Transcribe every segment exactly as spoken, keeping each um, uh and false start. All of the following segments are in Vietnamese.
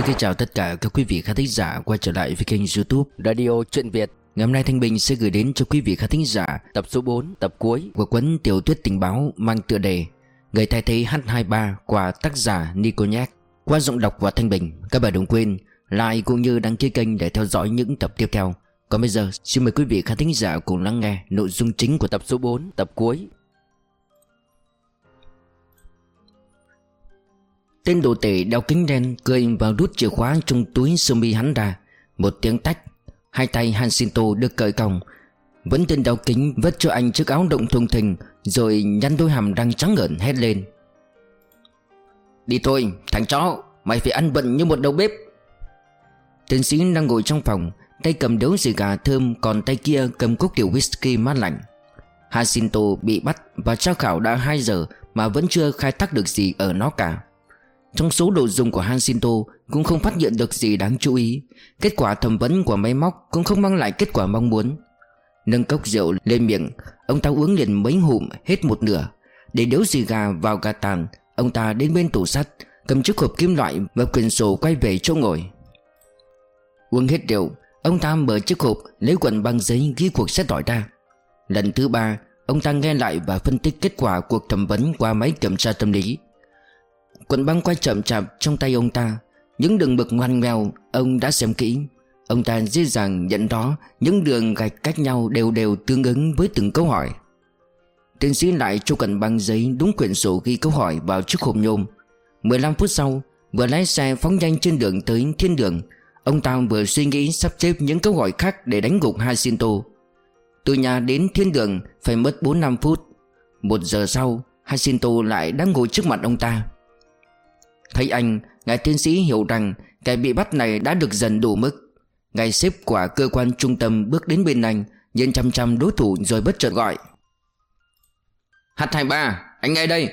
kính chào tất cả các quý vị khán thính giả quay trở lại với kênh YouTube Radio Truyện Việt. Ngày hôm nay Thanh Bình sẽ gửi đến cho quý vị khán thính giả tập số bốn, tập cuối của cuốn tiểu thuyết tình báo mang tựa đề Người thay thế H hai ba của tác giả Nico Nhác, qua giọng đọc của Thanh Bình. Các bạn đừng quên like cũng như đăng ký kênh để theo dõi những tập tiếp theo. Còn bây giờ xin mời quý vị khán thính giả cùng lắng nghe nội dung chính của tập số bốn, tập cuối. Tên đồ tể đeo kính đen cười và rút chìa khóa trong túi sơ mi hắn ra. Một tiếng tách, hai tay Hansinto được cởi còng. Vẫn tên đeo kính vất cho anh chiếc áo động thùng thình, rồi nhăn đôi hàm răng trắng ngợn hét lên: "Đi thôi, thằng chó, mày phải ăn bận như một đầu bếp." Tiến sĩ đang ngồi trong phòng, tay cầm điếu xì gà thơm, còn tay kia cầm cốc rượu whisky mát lạnh. Hansinto bị bắt và tra khảo đã hai giờ mà vẫn chưa khai thác được gì ở nó cả. Trong số đồ dùng của Hansinto cũng không phát hiện được gì đáng chú ý. Kết quả thẩm vấn của máy móc cũng không mang lại kết quả mong muốn. Nâng cốc rượu lên miệng, ông ta uống liền mấy ngụm hết một nửa. Để điếu xì gà vào gà tàn, ông ta đến bên tủ sắt, cầm chiếc hộp kim loại và quyển sổ quay về chỗ ngồi. Uống hết rượu, ông ta mở chiếc hộp, lấy quần băng giấy ghi cuộc xét hỏi ra. Lần thứ ba, ông ta nghe lại và phân tích kết quả cuộc thẩm vấn qua máy kiểm tra tâm lý. Cuộn băng quay chậm chạp trong tay ông ta, những đường mực ngoằn ngoèo ông đã xem kỹ. Ông ta dễ dàng nhận rõ những đường gạch cách nhau đều đều tương ứng với từng câu hỏi. Tiến sĩ lại cho cuộn băng giấy đúng quyển sổ ghi câu hỏi vào chiếc hộp nhôm. mười lăm phút sau, vừa lái xe phóng nhanh trên đường tới thiên đường, ông ta vừa suy nghĩ sắp xếp những câu hỏi khác để đánh gục Hansinto. Từ nhà đến thiên đường phải mất bốn năm phút. Một giờ sau, Hansinto lại đang ngồi trước mặt ông ta. Thấy anh, ngài tiến sĩ hiểu rằng kẻ bị bắt này đã được dần đủ mức. Ngài sếp của cơ quan trung tâm bước đến bên anh, nhìn chăm chăm đối thủ rồi bất chợt gọi: "H hai ba, anh nghe đây."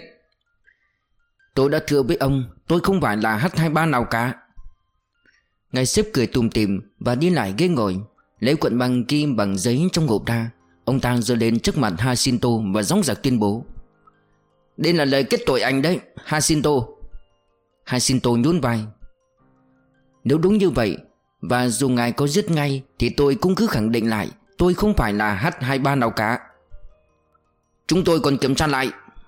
"Tôi đã thưa với ông, tôi không phải là H hai ba nào cả." Ngài sếp cười tủm tỉm và đi lại ghế ngồi, lấy cuộn băng kim bằng giấy trong hộp ra. Ông ta giơ lên trước mặt Hansinto và dõng dạc tuyên bố: "Đây là lời kết tội anh đấy, Hansinto." Hansinto nhún vai: "Nếu đúng như vậy, và dù ngài có giết ngay, thì tôi cũng cứ khẳng định lại tôi không phải là H hai ba nào cả." "Chúng tôi còn kiểm tra lại."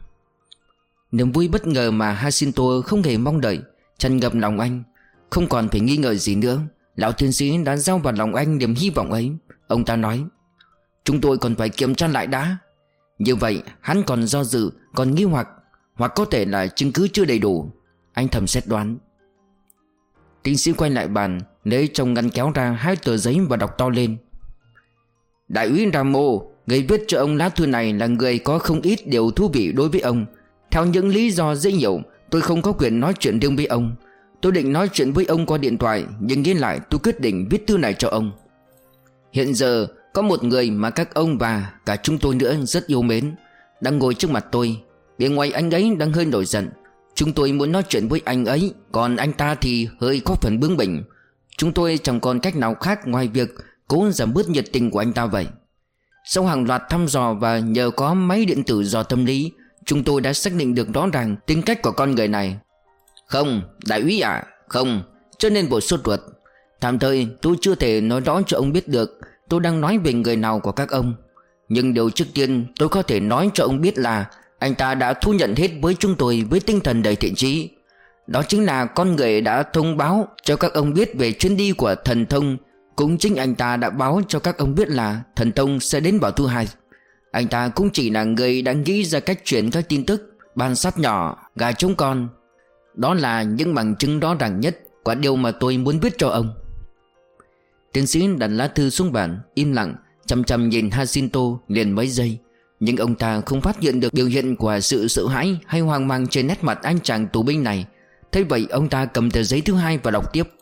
Niềm vui bất ngờ mà Hansinto không hề mong đợi tràn ngập lòng anh. Không còn phải nghi ngờ gì nữa, lão tiến sĩ đã gieo vào lòng anh niềm hy vọng ấy. Ông ta nói: "Chúng tôi còn phải kiểm tra lại đã." Như vậy hắn còn do dự, còn nghi hoặc, hoặc có thể là chứng cứ chưa đầy đủ. Anh thầm xét đoán. Tiến sĩ quay lại bàn, lấy trong ngăn kéo ra hai tờ giấy và đọc to lên: "Đại úy Ramo, người viết cho ông lá thư này là người có không ít điều thú vị đối với ông. Theo những lý do dễ hiểu, tôi không có quyền nói chuyện riêng với ông. Tôi định nói chuyện với ông qua điện thoại, nhưng nghĩ lại tôi quyết định viết thư này cho ông. Hiện giờ có một người mà các ông và cả chúng tôi nữa rất yêu mến đang ngồi trước mặt tôi. Bề ngoài anh ấy đang hơi nổi giận. Chúng tôi muốn nói chuyện với anh ấy, còn anh ta thì hơi có phần bướng bỉnh. Chúng tôi chẳng còn cách nào khác ngoài việc cố giảm bớt nhiệt tình của anh ta vậy. Sau hàng loạt thăm dò và nhờ có máy điện tử dò tâm lý, chúng tôi đã xác định được rõ ràng tính cách của con người này." "Không, đại úy ạ, à, không, cho nên bộ sốt ruột. Tạm thời tôi chưa thể nói rõ cho ông biết được tôi đang nói về người nào của các ông. Nhưng điều trước tiên tôi có thể nói cho ông biết là anh ta đã thú nhận hết với chúng tôi với tinh thần đầy thiện chí. Đó chính là con người đã thông báo cho các ông biết về chuyến đi của thần thông. Cũng chính anh ta đã báo cho các ông biết là thần thông sẽ đến vào thứ hai. Anh ta cũng chỉ là người đã nghĩ ra cách truyền các tin tức, bàn sát nhỏ, gà trống con. Đó là những bằng chứng rõ ràng nhất của điều mà tôi muốn viết cho ông." Tiến sĩ đặt lá thư xuống bàn, im lặng, chăm chăm nhìn Hansinto liền mấy giây. Nhưng ông ta không phát hiện được biểu hiện của sự sợ hãi hay hoang mang trên nét mặt anh chàng tù binh này. Thế vậy ông ta cầm tờ giấy thứ hai và đọc tiếp: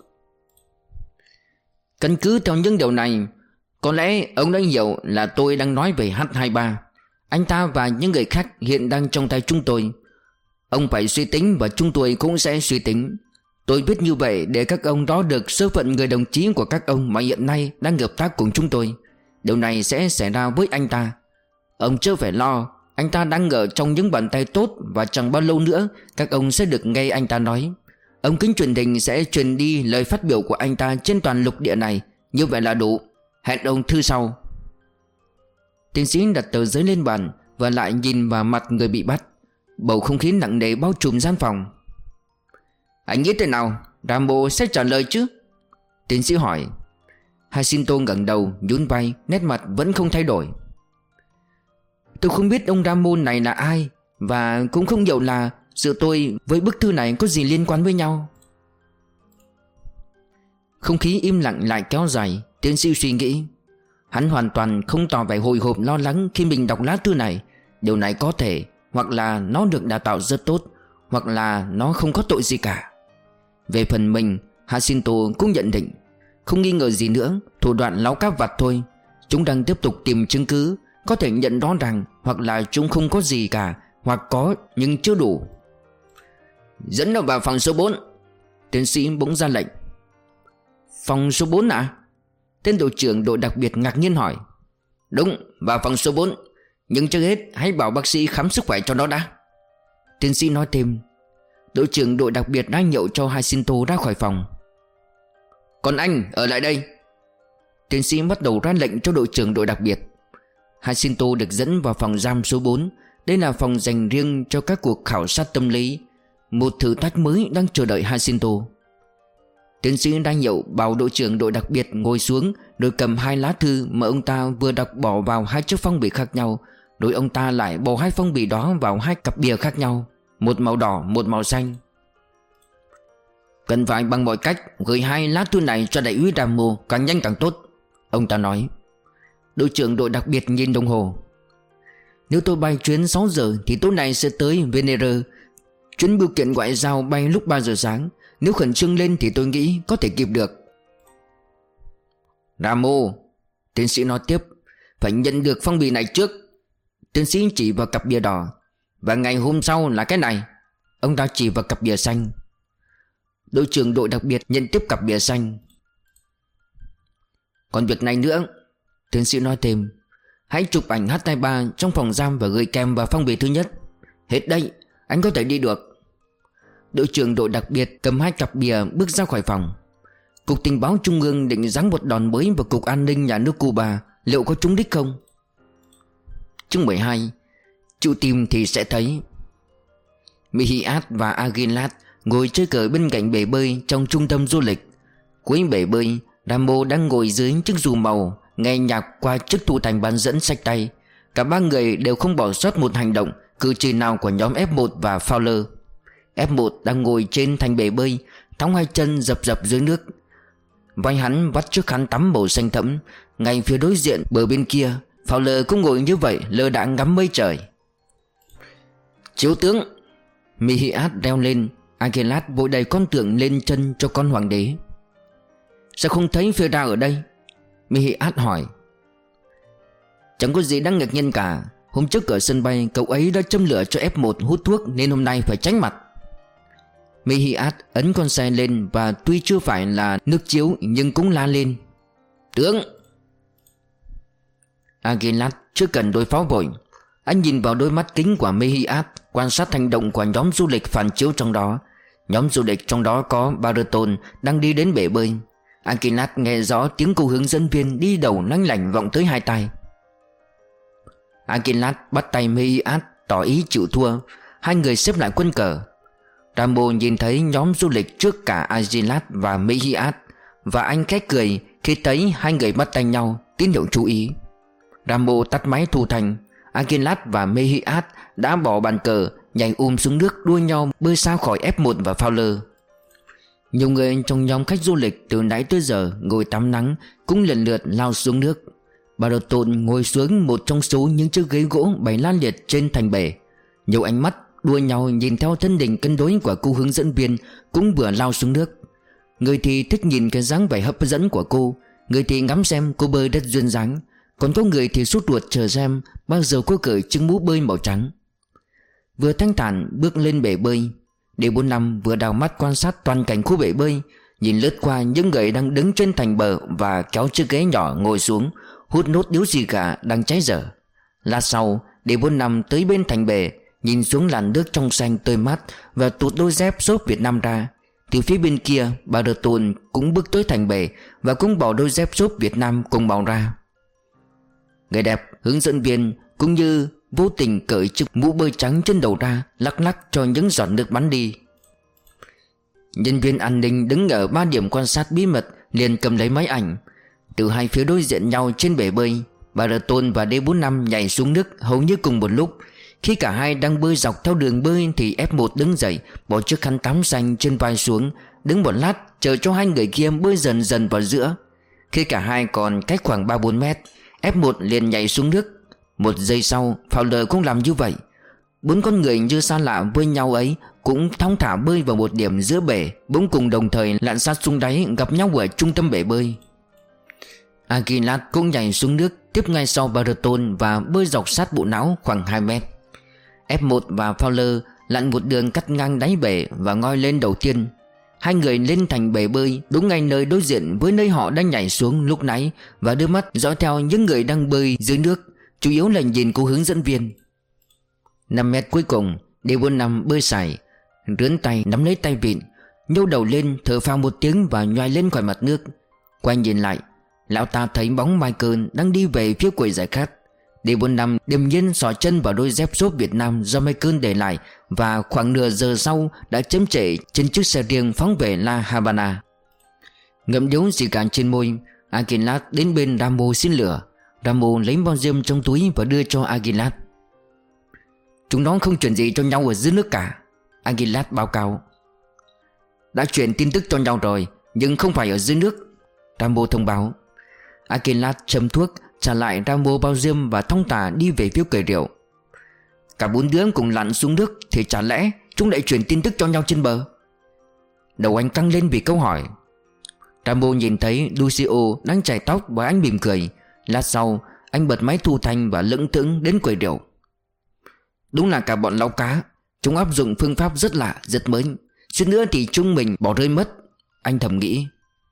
"Căn cứ theo những điều này, có lẽ ông đã hiểu là tôi đang nói về H hai ba. Anh ta và những người khác hiện đang trong tay chúng tôi. Ông phải suy tính và chúng tôi cũng sẽ suy tính. Tôi viết như vậy để các ông rõ được số phận người đồng chí của các ông mà hiện nay đang hợp tác cùng chúng tôi. Điều này sẽ xảy ra với anh ta. Ông chưa phải lo, anh ta đang ở trong những bàn tay tốt, và chẳng bao lâu nữa các ông sẽ được nghe anh ta nói. Ống kính truyền hình sẽ truyền đi lời phát biểu của anh ta trên toàn lục địa này. Như vậy là đủ. Hẹn ông thư sau. Tiến sĩ đặt tờ giấy lên bàn và lại nhìn vào mặt người bị bắt. Bầu không khí nặng nề bao trùm gian phòng. Anh nghĩ thế nào? Rambo sẽ trả lời chứ? Tiến sĩ hỏi. Jacinto ngẩng đầu nhún vai, nét mặt vẫn không thay đổi. Tôi không biết ông Rambo này là ai, và cũng không hiểu là giữa tôi với bức thư này có gì liên quan với nhau. Không khí im lặng lại kéo dài. Tiến sĩ suy nghĩ. Hắn hoàn toàn không tỏ vẻ hồi hộp lo lắng khi mình đọc lá thư này. Điều này có thể hoặc là nó được đào tạo rất tốt, hoặc là nó không có tội gì cả. Về phần mình, Jacinto cũng nhận định. Không nghi ngờ gì nữa, thủ đoạn láo cá vặt thôi. Chúng đang tiếp tục tìm chứng cứ. Có thể nhận rõ ràng hoặc là chúng không có gì cả, hoặc có nhưng chưa đủ. Dẫn nó vào phòng số bốn. Tiến sĩ bỗng ra lệnh. Phòng số bốn à? Tên đội trưởng đội đặc biệt ngạc nhiên hỏi. Đúng, vào phòng số bốn. Nhưng trước hết hãy bảo bác sĩ khám sức khỏe cho nó đã. Tiến sĩ nói thêm. Đội trưởng đội đặc biệt đã nhậu cho Jacinto ra khỏi phòng. Còn anh ở lại đây. Tiến sĩ bắt đầu ra lệnh cho đội trưởng đội đặc biệt. Jacinto được dẫn vào phòng giam số bốn. Đây là phòng dành riêng cho các cuộc khảo sát tâm lý. Một thử thách mới đang chờ đợi Jacinto. Tiến sĩ đang nhậu bảo đội trưởng đội đặc biệt ngồi xuống, rồi cầm hai lá thư mà ông ta vừa đọc bỏ vào hai chiếc phong bì khác nhau. Rồi ông ta lại bỏ hai phong bì đó vào hai cặp bìa khác nhau, một màu đỏ, một màu xanh. Cần phải bằng mọi cách gửi hai lá thư này cho đại úy Rambo, càng nhanh càng tốt, ông ta nói. Đội trưởng đội đặc biệt nhìn đồng hồ. Nếu tôi bay chuyến sáu giờ thì tối nay sẽ tới Venere. Chuyến bưu kiện ngoại giao bay lúc ba giờ sáng. Nếu khẩn trương lên thì tôi nghĩ có thể kịp được. Rambo, tiến sĩ nói tiếp, phải nhận được phong bì này trước. Tiến sĩ chỉ vào cặp bìa đỏ. Và ngày hôm sau là cái này. Ông ta chỉ vào cặp bìa xanh. Đội trưởng đội đặc biệt nhận tiếp cặp bìa xanh. Còn việc này nữa, tiến sĩ nói thêm, hãy chụp ảnh H hai ba trong phòng giam và gửi kèm vào phong bì thứ nhất. Hết đây, anh có thể đi được. Đội trưởng đội đặc biệt cầm hai cặp bìa bước ra khỏi phòng. Cục tình báo trung ương định giáng một đòn mới vào cục an ninh nhà nước Cuba. Liệu có trúng đích không? Chương mười hai. Chịu tìm thì sẽ thấy. Mihiat và Aguilar ngồi chơi cờ bên cạnh bể bơi trong trung tâm du lịch. Cuối bể bơi, Rambo đang ngồi dưới chiếc dù màu, nghe nhạc qua chiếc tủ thành bán dẫn sách tay. Cả ba người đều không bỏ sót một hành động, cử chỉ nào của nhóm F một và Fowler. F một đang ngồi trên thành bể bơi, thõng hai chân dập dập dưới nước. Vai hắn vắt chiếc khăn tắm màu xanh thẫm. Ngay phía đối diện bờ bên kia, Fowler cũng ngồi như vậy, lơ đãng ngắm mây trời. Chiếu tướng, Mihiat reo lên. Aguilar vội đầy con tượng lên chân cho con hoàng đế. Sao không thấy Fera ở đây? Mihiat hỏi. Chẳng có gì đáng ngạc nhiên cả. Hôm trước ở sân bay cậu ấy đã châm lửa cho F một hút thuốc, nên hôm nay phải tránh mặt. Mihiat ấn con xe lên và tuy chưa phải là nước chiếu nhưng cũng la lên. Tướng! Aguilar chưa cần đối phó vội. Anh nhìn vào đôi mắt kính của Mihiat, quan sát hành động của nhóm du lịch phản chiếu trong đó. Nhóm du lịch trong đó có Barton đang đi đến bể bơi. Aguilar nghe rõ tiếng cô hướng dẫn viên đi đầu lanh lảnh vọng tới hai tai. Aguilar bắt tay Mihiat tỏ ý chịu thua. Hai người xếp lại quân cờ. Rambo nhìn thấy nhóm du lịch trước cả Aguilar và Mihiat, và anh khẽ cười khi thấy hai người bắt tay nhau, tín hiệu chú ý. Rambo tắt máy thu thành. Aguilar và Mihiat đã bỏ bàn cờ, nhảy um xuống nước đua nhau bơi xa khỏi F một và Fowler. Nhiều người trong nhóm khách du lịch từ nãy tới giờ ngồi tắm nắng cũng lần lượt lao xuống nước. Barton ngồi xuống một trong số những chiếc ghế gỗ bày lan liệt trên thành bể. Nhiều ánh mắt đua nhau nhìn theo thân hình cân đối của cô hướng dẫn viên cũng vừa lao xuống nước. Người thì thích nhìn cái dáng vẻ hấp dẫn của cô, người thì ngắm xem cô bơi rất duyên dáng, còn có người thì sốt ruột chờ xem bao giờ cô cởi chiếc mũ bơi màu trắng. Vừa thanh thản bước lên bể bơi, D bốn mươi lăm vừa đào mắt quan sát toàn cảnh khu bể bơi, nhìn lướt qua những người đang đứng trên thành bờ và kéo chiếc ghế nhỏ ngồi xuống hút nốt điếu xì gà đang cháy dở. Lát sau, D bốn mươi lăm tới bên thành bể, nhìn xuống làn nước trong xanh tươi mát và tụt đôi dép xốp Việt Nam ra, Từ phía bên kia, Barton cũng bước tới thành bể và cũng bỏ đôi dép xốp Việt Nam cùng màu ra. Người đẹp hướng dẫn viên cũng như vô tình cởi chiếc mũ bơi trắng trên đầu ra, lắc lắc cho những giọt nước bắn đi. Nhân viên an ninh đứng ở ba điểm quan sát bí mật liền cầm lấy máy ảnh. Từ hai phía đối diện nhau trên bể bơi, Barton và D bốn năm nhảy xuống nước hầu như cùng một lúc. Khi cả hai đang bơi dọc theo đường bơi thì F một đứng dậy, bỏ chiếc khăn tắm xanh trên vai xuống, đứng một lát chờ cho hai người kia bơi dần dần vào giữa. Khi cả hai còn cách khoảng ba bốn mét, F một liền nhảy xuống nước. Một giây sau, Fowler cũng làm như vậy. Bốn con người như xa lạ với nhau ấy cũng thong thả bơi vào một điểm giữa bể, bỗng cùng đồng thời lặn sát xuống đáy, gặp nhau ở trung tâm bể bơi. Aguilar cũng nhảy xuống nước tiếp ngay sau Barton và bơi dọc sát bộ não khoảng hai mét. F một và Fowler lặn một đường cắt ngang đáy bể và ngoi lên đầu tiên. Hai người lên thành bể bơi đúng ngay nơi đối diện với nơi họ đang nhảy xuống lúc nãy và đưa mắt dõi theo những người đang bơi dưới nước, chủ yếu là nhìn cô hướng dẫn viên. Năm mét cuối cùng, D bốn năm bơi sải, rướn tay nắm lấy tay vịn, nhô đầu lên thở phào một tiếng và nhoài lên khỏi mặt nước. Quay nhìn lại, lão ta thấy bóng Michael đang đi về phía quầy giải khát. D bốn năm điềm nhiên xỏ chân vào đôi dép xốp Việt Nam do Michael để lại và khoảng nửa giờ sau đã chấm trễ trên chiếc xe riêng phóng về La Habana. Ngậm điếu xì gà trên môi, Aguilar đến bên Rambo xin lửa. Rambo lấy bao diêm trong túi và đưa cho Aguilar. Chúng nó không chuyển gì cho nhau ở dưới nước cả, Aguilar báo cáo. Đã chuyển tin tức cho nhau rồi, nhưng không phải ở dưới nước, Rambo thông báo. Aguilar châm thuốc, trả lại Rambo bao diêm và thong thả đi về phía quầy rượu. Cả bốn đứa cùng lặn xuống nước thì chả lẽ chúng lại truyền tin tức cho nhau trên bờ? Đầu anh căng lên vì câu hỏi. Rambo nhìn thấy Lucio đang chải tóc và anh mỉm cười. Lát sau anh bật máy thu thanh và lững thững đến quầy rượu. Đúng là cả bọn lão cá, chúng áp dụng phương pháp rất lạ, rất mới. Suýt nữa thì chúng mình bỏ rơi mất, anh thầm nghĩ.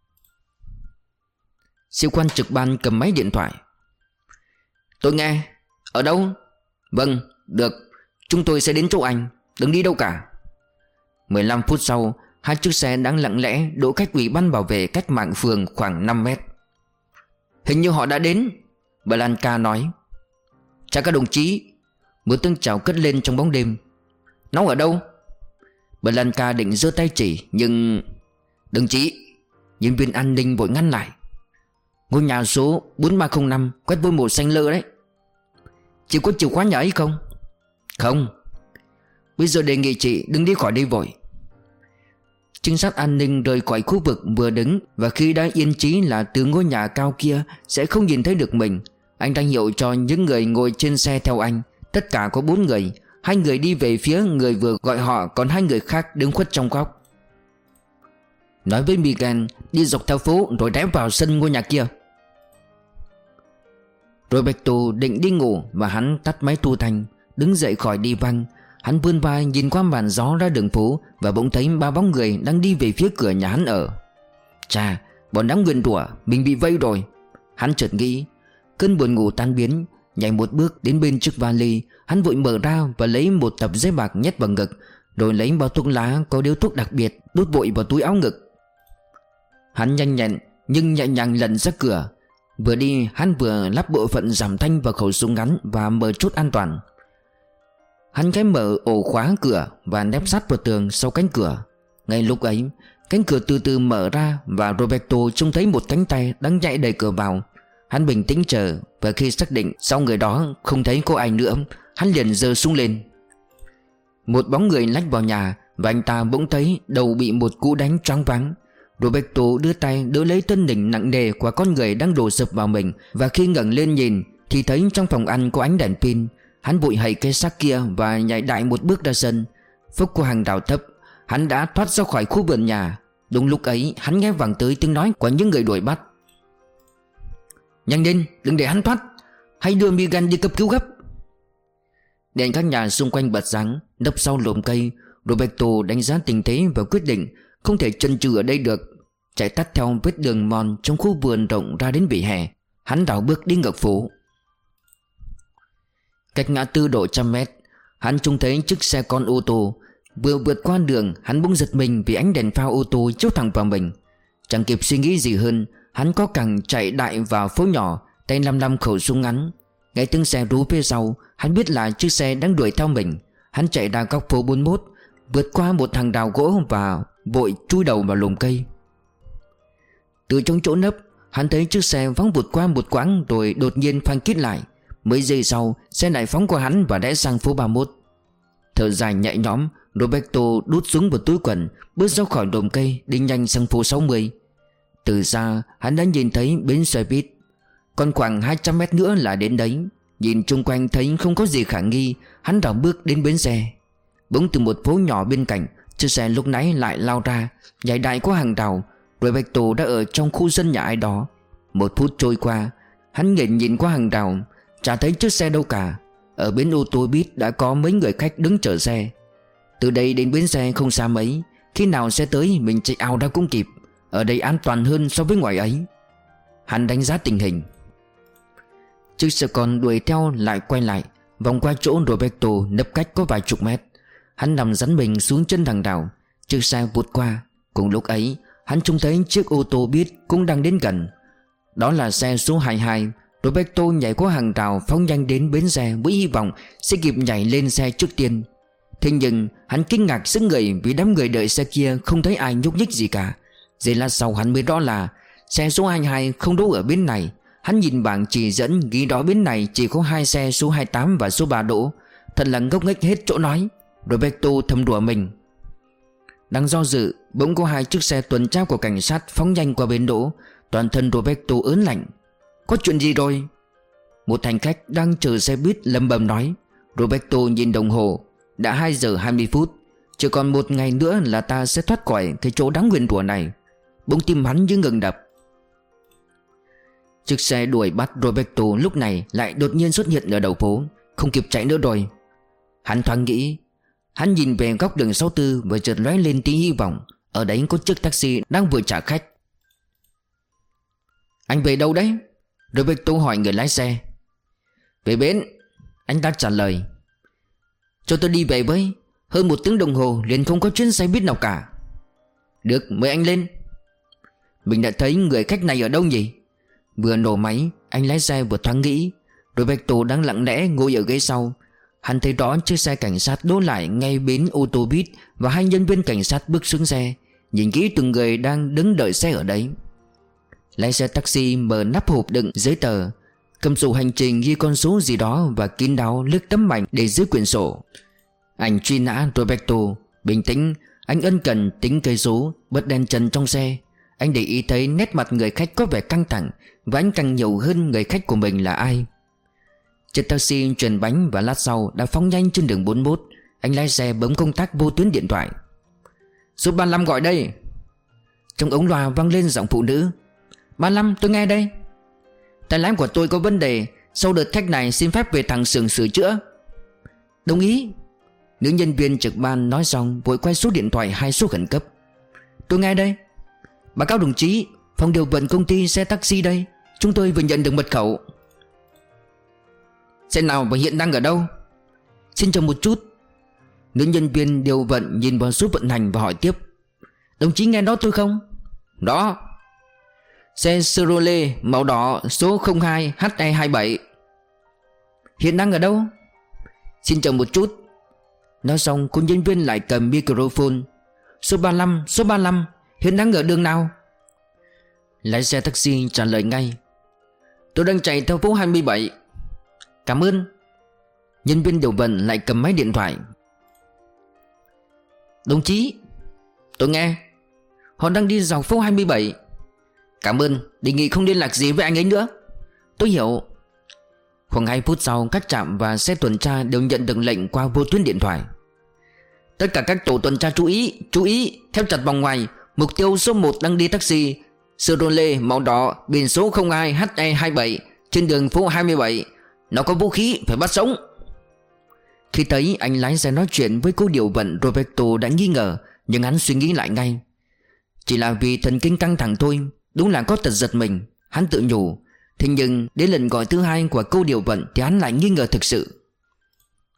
Sĩ quan trực ban cầm máy điện thoại. Tôi nghe. Ở đâu? Vâng, được, chúng tôi sẽ đến chỗ anh, đừng đi đâu cả. mười lăm phút sau, hai chiếc xe đang lặng lẽ đỗ cách ủy ban bảo vệ cách mạng phường khoảng năm mét. Hình như họ đã đến, Blanca nói. Chào các đồng chí. Một tiếng chào cất lên trong bóng đêm. Nó ở đâu? Blanca định giơ tay chỉ nhưng... Đồng chí, nhân viên an ninh vội ngăn lại. Ngôi nhà số bốn ba không năm quét vôi màu xanh lơ đấy. Chị có chìa khóa nhà ấy không? Không. Bây giờ đề nghị chị đừng đi khỏi đây vội. Trinh sát an ninh rời khỏi khu vực vừa đứng, và khi đã yên chí là từ ngôi nhà cao kia sẽ không nhìn thấy được mình, anh ra hiệu cho những người ngồi trên xe theo anh. Tất cả có bốn người. Hai người đi về phía người vừa gọi họ, còn hai người khác đứng khuất trong góc. Nói với Miguel đi dọc theo phố rồi rẽ vào sân ngôi nhà kia. Roberto định đi ngủ và hắn tắt máy thu thanh, đứng dậy khỏi đi văng. Hắn vươn vai nhìn qua màn gió ra đường phố và bỗng thấy ba bóng người đang đi về phía cửa nhà hắn ở. Chà, bọn đám nguyền rủa, mình bị vây rồi. Hắn chợt nghĩ. Cơn buồn ngủ tan biến. Nhảy một bước đến bên chiếc vali, hắn vội mở ra và lấy một tập giấy bạc nhét vào ngực, rồi lấy bao thuốc lá có điếu thuốc đặc biệt đút vội vào túi áo ngực. Hắn nhanh nhẹn nhưng nhẹ nhàng lần ra cửa. Vừa đi hắn vừa lắp bộ phận giảm thanh vào khẩu súng ngắn và mở chốt an toàn. Hắn khẽ mở ổ khóa cửa và nép sát vào tường sau cánh cửa. Ngay lúc ấy, cánh cửa từ từ mở ra và Roberto trông thấy một cánh tay đang nhảy đẩy cửa vào. Hắn bình tĩnh chờ, và khi xác định sau người đó không thấy có ai nữa, hắn liền giơ súng lên. Một bóng người lách vào nhà và anh ta bỗng thấy đầu bị một cú đánh choáng váng. Roberto đưa tay đỡ lấy thân hình nặng nề của con người đang đổ sập vào mình, và khi ngẩng lên nhìn thì thấy trong phòng ăn có ánh đèn pin. Hắn vội hậy cái xác kia và nhảy đại một bước ra sân. Phốc qua hàng rào thấp, hắn đã thoát ra khỏi khu vườn nhà. Đúng lúc ấy hắn nghe vẳng tới tiếng nói của những người đuổi bắt. Nhanh lên, đừng để hắn thoát, hãy đưa Miguel đi cấp cứu gấp. Đèn các nhà xung quanh bật sáng. Nấp sau lùm cây, Roberto đánh giá tình thế và quyết định không thể chần chừ ở đây được. Chạy tắt theo vết đường mòn trong khu vườn rộng ra đến vỉa hè, hắn đảo bước đi ngược phố. Cách ngã tư độ trăm mét, hắn trông thấy chiếc xe con ô tô. Vừa vượt qua đường, hắn bỗng giật mình vì ánh đèn pha ô tô chiếu thẳng vào mình. Chẳng kịp suy nghĩ gì hơn, hắn có cẳng chạy đại vào phố nhỏ, tay lăm lăm khẩu súng ngắn. Nghe tiếng xe rú phía sau, hắn biết là chiếc xe đang đuổi theo mình. Hắn chạy ra góc phố bốn mươi mốt, vượt qua một hàng rào gỗ và vội chui đầu vào lùm cây. Từ trong chỗ nấp, hắn thấy chiếc xe phóng vụt qua một quãng rồi đột nhiên phanh kít lại. Mấy giây sau, xe lại phóng qua hắn và rẽ sang phố ba mươi mốt. Thở dài nhẹ nhõm, Roberto đút súng vào túi quần, bước ra khỏi đùm cây, đi nhanh sang phố sáu mươi. Từ xa, hắn đã nhìn thấy bến xe buýt. Còn khoảng hai trăm mét nữa là đến đấy. Nhìn chung quanh thấy không có gì khả nghi, hắn đảo bước đến bến xe. Bỗng từ một phố nhỏ bên cạnh, chiếc xe lúc nãy lại lao ra, nhảy đại qua hàng rào. Roberto đã ở trong khu dân nhà ai đó. Một phút trôi qua, hắn nghển nhìn qua hàng rào, chả thấy chiếc xe đâu cả. Ở bến ô tô buýt đã có mấy người khách đứng chờ xe. Từ đây đến bến xe không xa mấy, khi nào xe tới mình chạy ào ra cũng kịp. Ở đây an toàn hơn so với ngoài ấy. Hắn đánh giá tình hình. Chiếc xe con đuổi theo lại quay lại, vòng qua chỗ Roberto nấp cách có vài chục mét. Hắn nằm rắn mình xuống chân hàng rào. Chiếc xe vụt qua. Cùng lúc ấy, hắn trông thấy chiếc ô tô buýt cũng đang đến gần. Đó là xe số hai mươi hai. Roberto nhảy qua hàng rào, phóng nhanh đến bến xe với hy vọng sẽ kịp nhảy lên xe trước tiên. Thế nhưng hắn kinh ngạc sững người vì đám người đợi xe kia không thấy ai nhúc nhích gì cả. Giây lát sau hắn mới rõ là xe số hai mươi hai không đỗ ở bến này. Hắn nhìn bảng chỉ dẫn ghi đó bến này chỉ có hai xe số hai mươi tám và số ba đỗ. Thật là ngốc nghếch hết chỗ nói. Roberto thầm đùa mình. Đang do dự, bỗng có hai chiếc xe tuần tra của cảnh sát phóng nhanh qua bến đỗ. Toàn thân Roberto ớn lạnh. Có chuyện gì rồi? Một hành khách đang chờ xe buýt lẩm bẩm nói. Roberto nhìn đồng hồ. Đã hai giờ hai mươi phút. Chỉ còn một ngày nữa là ta sẽ thoát khỏi cái chỗ đáng nguyền rủa này. Bỗng tim hắn như ngừng đập. Chiếc xe đuổi bắt Roberto lúc này lại đột nhiên xuất hiện ở đầu phố. Không kịp chạy nữa rồi. Hắn thoáng nghĩ. Hắn nhìn về góc đường sáu mươi tư và chợt lóe lên tí hy vọng. Ở đấy có chiếc taxi đang vừa trả khách. Anh về đâu đấy? Roberto hỏi người lái xe. Về bến, anh ta trả lời. Cho tôi đi về với. Hơn một tiếng đồng hồ liền không có chuyến xe buýt nào cả. Được, mời anh lên. Mình đã thấy người khách này ở đâu nhỉ? Vừa nổ máy, anh lái xe vừa thoáng nghĩ. Roberto đang lặng lẽ ngồi ở ghế sau. Hắn thấy rõ chiếc xe cảnh sát đỗ lại ngay bến ô tô buýt và hai nhân viên cảnh sát bước xuống xe. Nhìn kỹ từng người đang đứng đợi xe ở đấy. Lái xe taxi mở nắp hộp đựng giấy tờ, cầm sổ hành trình ghi con số gì đó và kín đáo lướt tấm ảnh để dưới quyển sổ. Anh truy nã Roberto. Bình tĩnh, anh ân cần tính cây số, bật đèn trần trong xe. Anh để ý thấy nét mặt người khách có vẻ căng thẳng, và anh càng nhiều hơn người khách của mình là ai. Chiếc taxi chuyển bánh và lát sau đã phóng nhanh trên đường bốn mươi mốt. Anh lái xe bấm công tắc vô tuyến điện thoại. Số ba mươi lăm gọi đây. Trong ống loa vang lên giọng phụ nữ. Ba mươi lăm, tôi nghe đây. Tay lái của tôi có vấn đề. Sau đợt khách này xin phép về thẳng xưởng sửa chữa. Đồng ý. Nữ nhân viên trực ban nói xong vội quay số điện thoại hai số khẩn cấp. Tôi nghe đây. Báo cáo đồng chí, phòng điều vận công ty xe taxi đây. Chúng tôi vừa nhận được mật khẩu. Xe nào và hiện đang ở đâu? Xin chờ một chút. Nữ nhân viên điều vận nhìn vào số vận hành và hỏi tiếp. Đồng chí nghe đó tôi không? Đó. Xe Chevrolet màu đỏ số không hai H E hai bảy. Hiện đang ở đâu? Xin chờ một chút. Nói xong cô nhân viên lại cầm microphone. Số ba mươi lăm, số ba mươi lăm, hiện đang ở đường nào? Lái xe taxi trả lời ngay. Tôi đang chạy theo phố hai mươi bảy. Cảm ơn. Nhân viên điều vận lại cầm máy điện thoại. Đồng chí, tôi nghe. Họ đang đi dọc phố hai mươi bảy. Cảm ơn, đề nghị không liên lạc gì với anh ấy nữa. Tôi hiểu. Khoảng hai phút sau, các trạm và xe tuần tra đều nhận được lệnh qua vô tuyến điện thoại. Tất cả các tổ tuần tra chú ý, chú ý, theo chặt vòng ngoài. Mục tiêu số một đang đi taxi Chevrolet màu đỏ biển số không hai H E hai bảy trên đường phố hai mươi bảy. Nó có vũ khí, phải bắt sống. Khi thấy anh lái xe nói chuyện với cô điều vận, Roberto đã nghi ngờ. Nhưng hắn suy nghĩ lại ngay. Chỉ là vì thần kinh căng thẳng thôi. Đúng là có tật giật mình. Hắn tự nhủ. Thế nhưng đến lần gọi thứ hai của cô điều vận thì hắn lại nghi ngờ thực sự.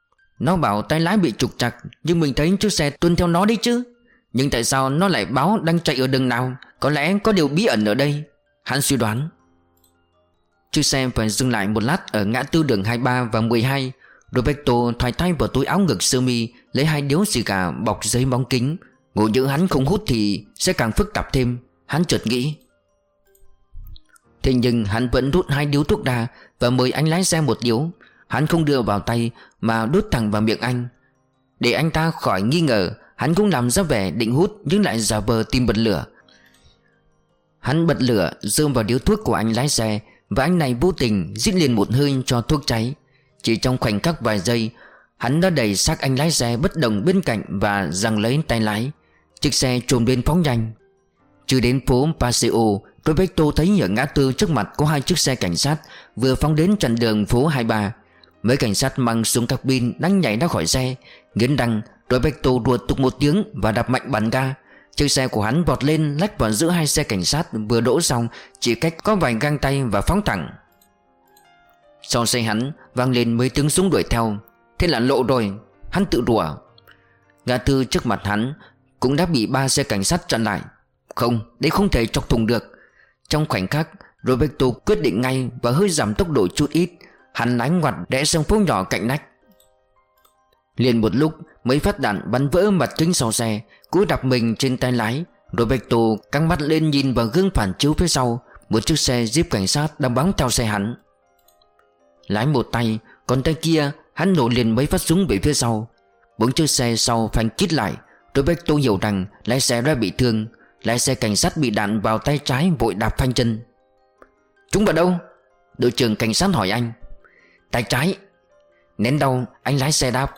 Nó bảo tay lái bị trục trặc, nhưng mình thấy chiếc xe tuân theo nó đấy chứ. Nhưng tại sao nó lại báo đang chạy ở đường nào? Có lẽ có điều bí ẩn ở đây, hắn suy đoán. Chiếc xe phải dừng lại một lát ở ngã tư đường hai mươi ba và mười hai. Roberto thoải tay vào túi áo ngực sơ mi, lấy hai điếu xì gà bọc giấy bóng kính. Ngộ nhỡ hắn không hút thì sẽ càng phức tạp thêm, hắn chợt nghĩ. Thế nhưng hắn vẫn rút hai điếu thuốc ra và mời anh lái xe một điếu. Hắn không đưa vào tay mà đút thẳng vào miệng anh. Để anh ta khỏi nghi ngờ, hắn cũng làm ra vẻ định hút nhưng lại giả vờ tìm bật lửa. Hắn bật lửa rơm vào điếu thuốc của anh lái xe, và anh này vô tình rít liền một hơi cho thuốc cháy. Chỉ trong khoảnh khắc vài giây, hắn đã đẩy xác anh lái xe bất động bên cạnh và giằng lấy tay lái. Chiếc xe trồm lên phóng nhanh. Chưa đến phố Paseo, Roberto thấy ở ngã tư trước mặt có hai chiếc xe cảnh sát vừa phóng đến chặn đường phố hai mươi ba. Mấy cảnh sát mang súng cabin đang nhảy ra khỏi xe. Nghiến răng, Roberto đuột tục một tiếng và đạp mạnh bàn ga. Chiếc xe của hắn vọt lên lách vào giữa hai xe cảnh sát vừa đỗ xong, chỉ cách có vài gang tay và phóng thẳng. Sau xe hắn vang lên mấy tiếng súng đuổi theo. Thế là lộ rồi, hắn tự đùa. Ngã tư trước mặt hắn cũng đã bị ba xe cảnh sát chặn lại. Không, đấy không thể chọc thủng được. Trong khoảnh khắc, Roberto quyết định ngay và hơi giảm tốc độ chút ít. Hắn lái ngoặt rẽ sang phố nhỏ cạnh nách. Liền một lúc, mấy phát đạn bắn vỡ mặt kính sau xe. Cú đạp mình trên tay lái, Roberto căng mắt lên nhìn vào gương phản chiếu phía sau. Một chiếc xe Jeep cảnh sát đang bám theo xe hắn. Lái một tay, còn tay kia hắn nổ liền mấy phát súng về phía sau. Bốn chiếc xe sau phanh kít lại. Roberto hiểu rằng lái xe đã bị thương. Lái xe cảnh sát bị đạn vào tay trái vội đạp phanh chân. Chúng vào đâu? Đội trưởng cảnh sát hỏi anh. Tay trái. Nén đau, anh lái xe đáp.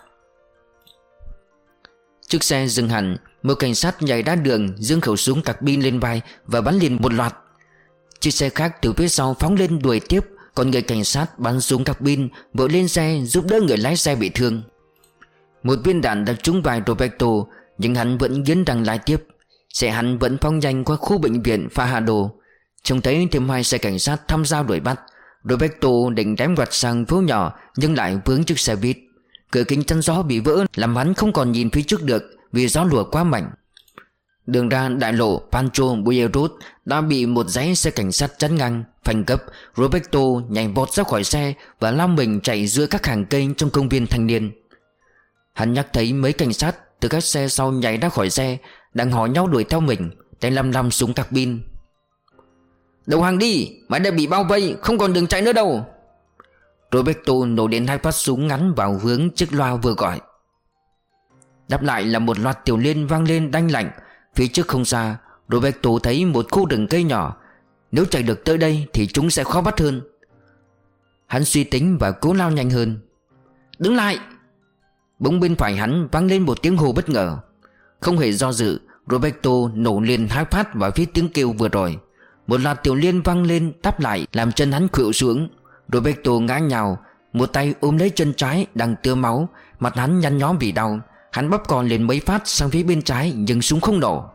Chiếc xe dừng hẳn. Một cảnh sát nhảy ra đường, giương khẩu súng carbine lên vai và bắn liền một loạt. Chiếc xe khác từ phía sau phóng lên đuổi tiếp. Còn người cảnh sát bắn súng carbine vội lên xe giúp đỡ người lái xe bị thương. Một viên đạn đã trúng vai Roberto, nhưng hắn vẫn nghiến răng lái tiếp. Xe hắn vẫn phóng nhanh qua khu bệnh viện Fajardo. Trông thấy thêm hai xe cảnh sát tham gia đuổi bắt. Roberto định đém quạt sang phố nhỏ nhưng lại vướng chiếc xe buýt. Cửa kính chắn gió bị vỡ làm hắn không còn nhìn phía trước được vì gió lùa quá mạnh. Đường ra đại lộ Pancho Bueros đã bị một dãy xe cảnh sát chắn ngang. Phanh gấp, Roberto nhảy vọt ra khỏi xe và lao mình chạy giữa các hàng cây trong công viên thanh niên. Hắn nhắc thấy mấy cảnh sát từ các xe sau nhảy ra khỏi xe, đang hò nhau đuổi theo mình, tay lăm lăm súng carbine. Đầu hàng đi, mày đã bị bao vây, không còn đường chạy nữa đâu. Roberto nổ đến hai phát súng ngắn vào hướng chiếc loa vừa gọi. Đáp lại là một loạt tiểu liên vang lên đanh lạnh. Phía trước không xa, Roberto thấy một khu rừng cây nhỏ. Nếu chạy được tới đây thì chúng sẽ khó bắt hơn. Hắn suy tính và cố lao nhanh hơn. Đứng lại! Bỗng bên phải hắn vang lên một tiếng hô bất ngờ. Không hề do dự, Roberto nổ liền hai phát vào phía tiếng kêu vừa rồi. Một loạt tiểu liên vang lên đáp lại làm chân hắn khuỵu xuống. Roberto ngã nhào, một tay ôm lấy chân trái đang tưa máu. Mặt hắn nhăn nhó vì đau. Hắn bóp cò lên mấy phát sang phía bên trái nhưng súng không nổ.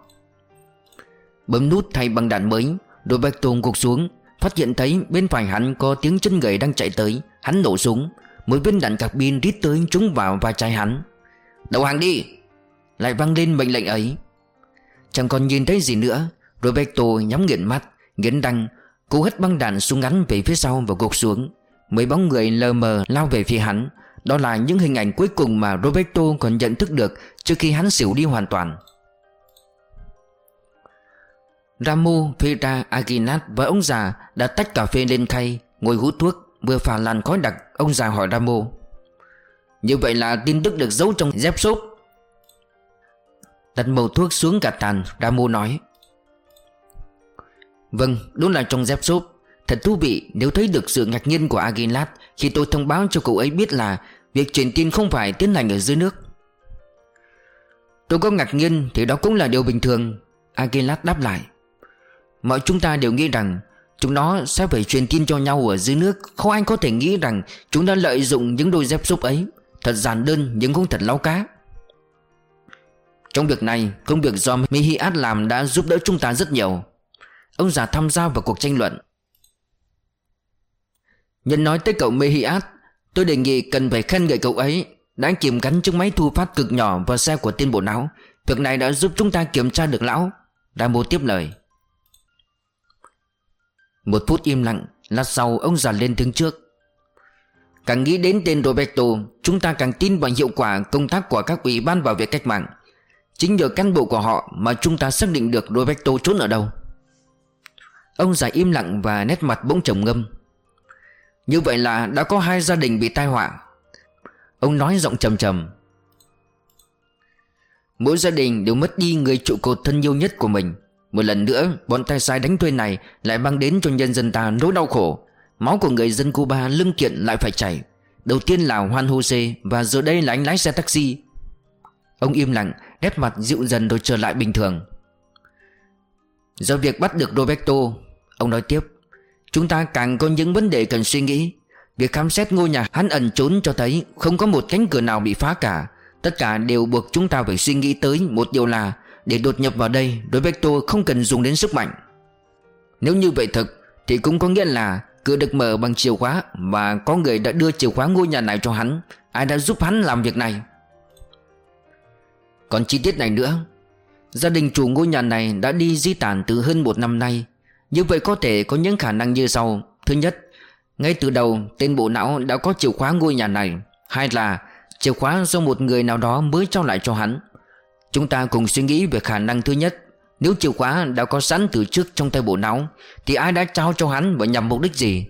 Bấm nút thay bằng đạn mới, Roberto gục xuống, phát hiện thấy bên phải hắn có tiếng chân người đang chạy tới. Hắn nổ súng, một viên đạn carbine rít tới trúng vào vai trái hắn. Đầu hàng đi! Lại vang lên mệnh lệnh ấy. Chẳng còn nhìn thấy gì nữa. Roberto nhắm nghiền mắt, nghiến răng, cố hất băng đạn súng ngắn về phía sau và gục xuống. Mấy bóng người lờ mờ lao về phía hắn. Đó là những hình ảnh cuối cùng mà Roberto còn nhận thức được trước khi hắn xỉu đi hoàn toàn. Ramon Ferreira Aguilar và ông già đã tách cà phê lên khay, ngồi hút thuốc, vừa phả làn khói đặc. Ông già hỏi Ramon: Như vậy là tin tức được giấu trong dép xốp? Đặt mẩu thuốc xuống gạt tàn, Ramon nói: Vâng, đúng là trong dép xốp. Thật thú vị nếu thấy được sự ngạc nhiên của Aguilar khi tôi thông báo cho cậu ấy biết là việc truyền tin không phải tiến hành ở dưới nước. Tôi có ngạc nhiên thì đó cũng là điều bình thường, Aguilar đáp lại. Mọi chúng ta đều nghĩ rằng chúng nó sẽ phải truyền tin cho nhau ở dưới nước. Không ai có thể nghĩ rằng chúng đã lợi dụng những đôi dép xốp ấy. Thật giản đơn nhưng cũng thật láu cá. Trong việc này, công việc do Mejias làm đã giúp đỡ chúng ta rất nhiều. Ông già tham gia vào cuộc tranh luận. Nhân nói tới cậu Mejias, tôi đề nghị cần phải khen ngợi cậu ấy. đã kìm gắn chiếc máy thu phát cực nhỏ vào xe của tên bộ não. Việc này đã giúp chúng ta kiểm tra được lão. Rambo tiếp lời. Một phút im lặng. Lát sau ông già lên tiếng trước. Càng nghĩ đến tên Roberto, chúng ta càng tin vào hiệu quả công tác của các ủy ban bảo vệ cách mạng. Chính nhờ cán bộ của họ mà chúng ta xác định được Roberto trốn ở đâu. Ông già im lặng và nét mặt bỗng trầm ngâm. Như vậy là đã có hai gia đình bị tai họa. Ông nói giọng trầm trầm. Mỗi gia đình đều mất đi người trụ cột thân yêu nhất của mình. Một lần nữa bọn tay sai đánh thuê này lại mang đến cho nhân dân ta nỗi đau khổ. Máu của người dân Cuba lưng kiện lại phải chảy. Đầu tiên là Juan Jose, và giờ đây là anh lái xe taxi. Ông im lặng, nét mặt dịu dần rồi trở lại bình thường. Do việc bắt được Roberto, ông nói tiếp, chúng ta càng có những vấn đề cần suy nghĩ. Việc khám xét ngôi nhà hắn ẩn trốn cho thấy không có một cánh cửa nào bị phá cả. Tất cả đều buộc chúng ta phải suy nghĩ tới một điều là để đột nhập vào đây, Roberto không cần dùng đến sức mạnh. Nếu như vậy thực thì cũng có nghĩa là cửa được mở bằng chìa khóa, và có người đã đưa chìa khóa ngôi nhà này cho hắn. Ai đã giúp hắn làm việc này? Còn chi tiết này nữa. Gia đình chủ ngôi nhà này đã đi di tản từ hơn một năm nay. Như vậy có thể có những khả năng như sau. Thứ nhất, ngay từ đầu tên bộ não đã có chìa khóa ngôi nhà này. Hai là chìa khóa do một người nào đó mới trao lại cho hắn. Chúng ta cùng suy nghĩ về khả năng thứ nhất. Nếu chìa khóa đã có sẵn từ trước trong tay bộ não thì ai đã trao cho hắn và nhằm mục đích gì?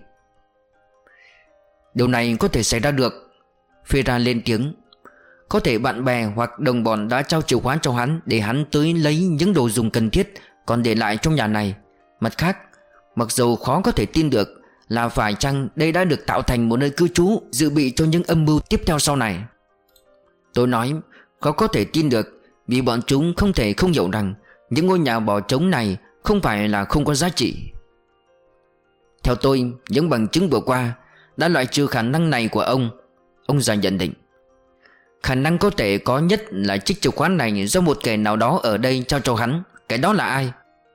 Điều này có thể xảy ra được. Ferra lên tiếng. Có thể bạn bè hoặc đồng bọn đã trao chìa khóa cho hắn để hắn tới lấy những đồ dùng cần thiết còn để lại trong nhà này. Mặt khác, mặc dù khó có thể tin được là phải chăng đây đã được tạo thành một nơi cư trú dự bị cho những âm mưu tiếp theo sau này. Tôi nói khó có thể tin được vì bọn chúng không thể không hiểu rằng những ngôi nhà bỏ trống này không phải là không có giá trị. Theo tôi, những bằng chứng vừa qua đã loại trừ khả năng này của ông. Ông già nhận định khả năng có thể có nhất là chiếc chìa khóa này do một kẻ nào đó ở đây trao cho hắn. Cái đó là ai?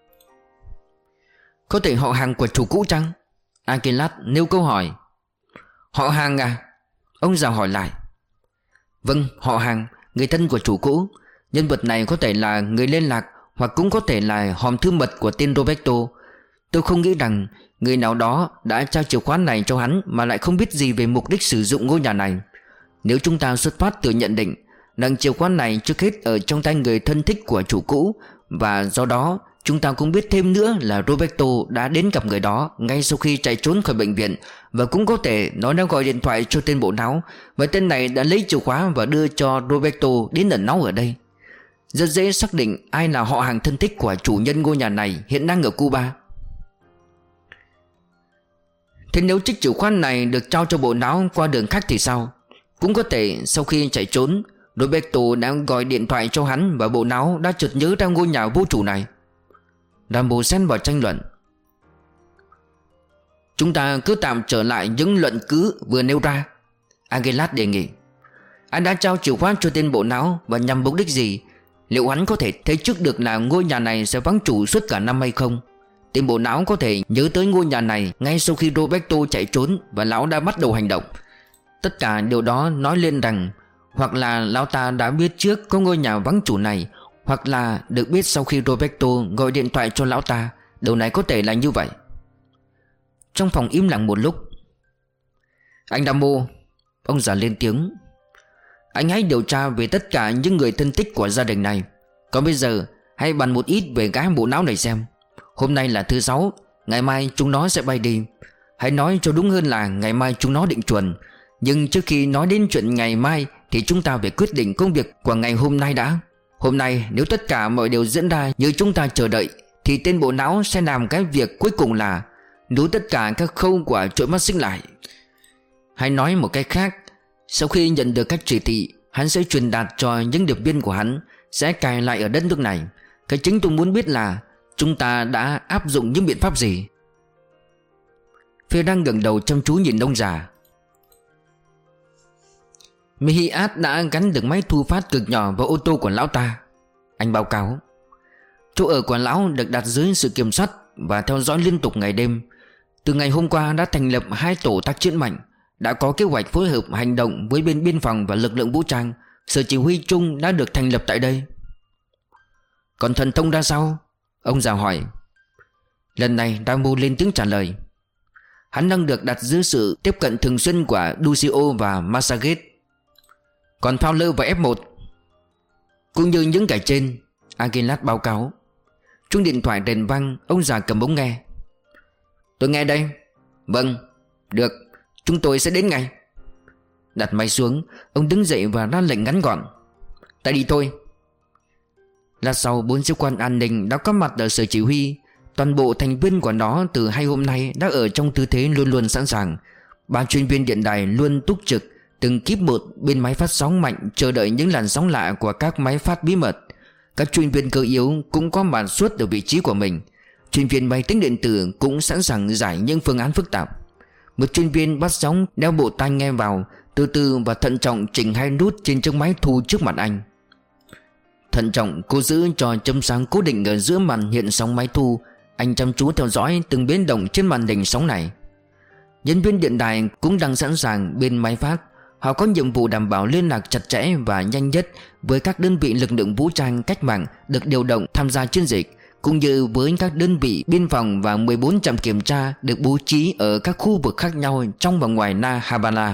Có thể họ hàng của chủ cũ chăng? Aguilar nêu câu hỏi. Họ hàng à? Ông già hỏi lại. Vâng, họ hàng, người thân của chủ cũ. Nhân vật này có thể là người liên lạc, hoặc cũng có thể là hòm thư mật của tên Roberto. Tôi không nghĩ rằng người nào đó đã trao chìa khóa này cho hắn mà lại không biết gì về mục đích sử dụng ngôi nhà này. Nếu chúng ta xuất phát từ nhận định rằng chìa khóa này trước hết ở trong tay người thân thích của chủ cũ, và do đó chúng ta cũng biết thêm nữa là Roberto đã đến gặp người đó ngay sau khi chạy trốn khỏi bệnh viện, và cũng có thể nó đã gọi điện thoại cho tên bộ não, và tên này đã lấy chìa khóa và đưa cho Roberto đến ẩn náu ở đây. Rất dễ xác định ai là họ hàng thân thích của chủ nhân ngôi nhà này hiện đang ở Cuba. Thế nếu chiếc chìa khóa này được trao cho bộ não qua đường khác thì sao? Cũng có thể sau khi chạy trốn, Roberto đã gọi điện thoại cho hắn và bộ não đã chợt nhớ ra ngôi nhà vô chủ này. Rambo xen vào tranh luận. Chúng ta cứ tạm trở lại những luận cứ vừa nêu ra. Aguilar đề nghị. Anh đã trao chìa khóa cho tên bộ não và nhằm mục đích gì? Liệu hắn có thể thấy trước được là ngôi nhà này sẽ vắng chủ suốt cả năm hay không? Tên bộ não có thể nhớ tới ngôi nhà này ngay sau khi Roberto chạy trốn và lão đã bắt đầu hành động. Tất cả điều đó nói lên rằng hoặc là lão ta đã biết trước có ngôi nhà vắng chủ này, hoặc là được biết sau khi Roberto gọi điện thoại cho lão ta. Điều này có thể là như vậy. Trong phòng im lặng một lúc. Anh Rambo, ông già lên tiếng, anh hãy điều tra về tất cả những người thân thích của gia đình này. Còn bây giờ hãy bàn một ít về gái bộ não này xem. Hôm nay là thứ sáu, ngày mai chúng nó sẽ bay đi. Hãy nói cho đúng hơn là ngày mai chúng nó định chuồn. Nhưng trước khi nói đến chuyện ngày mai thì chúng ta phải quyết định công việc của ngày hôm nay đã. Hôm nay nếu tất cả mọi điều diễn ra như chúng ta chờ đợi thì tên bộ não sẽ làm cái việc cuối cùng là nối tất cả các khâu của chuỗi mắt xích lại. Hay nói một cách khác, sau khi nhận được các chỉ thị, hắn sẽ truyền đạt cho những điệp viên của hắn sẽ cài lại ở đất nước này. Cái chính tôi muốn biết là chúng ta đã áp dụng những biện pháp gì. Phê đang ngẩng đầu chăm chú nhìn ông già. Mejias đã gắn được máy thu phát cực nhỏ vào ô tô của lão ta, anh báo cáo. Chỗ ở của lão được đặt dưới sự kiểm soát và theo dõi liên tục ngày đêm. Từ ngày hôm qua đã thành lập hai tổ tác chiến mạnh. Đã có kế hoạch phối hợp hành động với bên biên phòng và lực lượng vũ trang. Sở chỉ huy chung đã được thành lập tại đây. Còn thần thông ra sao? Ông già hỏi. Lần này Rambo lên tiếng trả lời. Hắn đang được đặt dưới sự tiếp cận thường xuyên của Duccio và Massaget. Còn Fowler và ép một cũng như những kẻ trên, Aguilar báo cáo. Chuông điện thoại rền vang. Ông già cầm ống nghe. Tôi nghe đây. Vâng, được, chúng tôi sẽ đến ngay. Đặt máy xuống, ông đứng dậy và ra lệnh ngắn gọn. Ta đi thôi. Lát sau, bốn sĩ quan an ninh đã có mặt ở sở chỉ huy. Toàn bộ thành viên của nó từ hai hôm nay đã ở trong tư thế luôn luôn sẵn sàng. Ba chuyên viên điện đài luôn túc trực từng kíp một bên máy phát sóng mạnh, chờ đợi những làn sóng lạ của các máy phát bí mật. Các chuyên viên cơ yếu cũng có mặt suốt ở vị trí của mình. Chuyên viên máy tính điện tử cũng sẵn sàng giải những phương án phức tạp. Một chuyên viên bắt sóng đeo bộ tai nghe vào, từ từ và thận trọng chỉnh hai nút trên chiếc máy thu trước mặt anh. Thận trọng cố giữ cho chấm sáng cố định ở giữa màn hiện sóng máy thu. Anh chăm chú theo dõi từng biến động trên màn hình sóng này. Nhân viên điện đài cũng đang sẵn sàng bên máy phát. Họ có nhiệm vụ đảm bảo liên lạc chặt chẽ và nhanh nhất với các đơn vị lực lượng vũ trang cách mạng được điều động tham gia chiến dịch, cũng như với các đơn vị biên phòng và mười bốn trạm kiểm tra được bố trí ở các khu vực khác nhau trong và ngoài La Habana.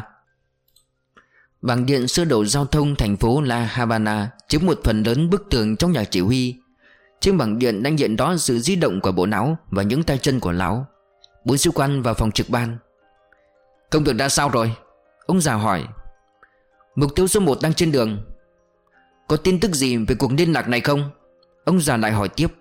Bảng điện sơ đồ giao thông thành phố La Habana chiếm một phần lớn bức tường trong nhà chỉ huy. Trên bảng điện đang hiện rõ sự di động của bộ não và những tay chân của lão. Bốn sĩ quan vào phòng trực ban. Công việc đã sao rồi? Ông già hỏi. Mục tiêu số một đang trên đường. Có tin tức gì về cuộc liên lạc này không? Ông già lại hỏi tiếp.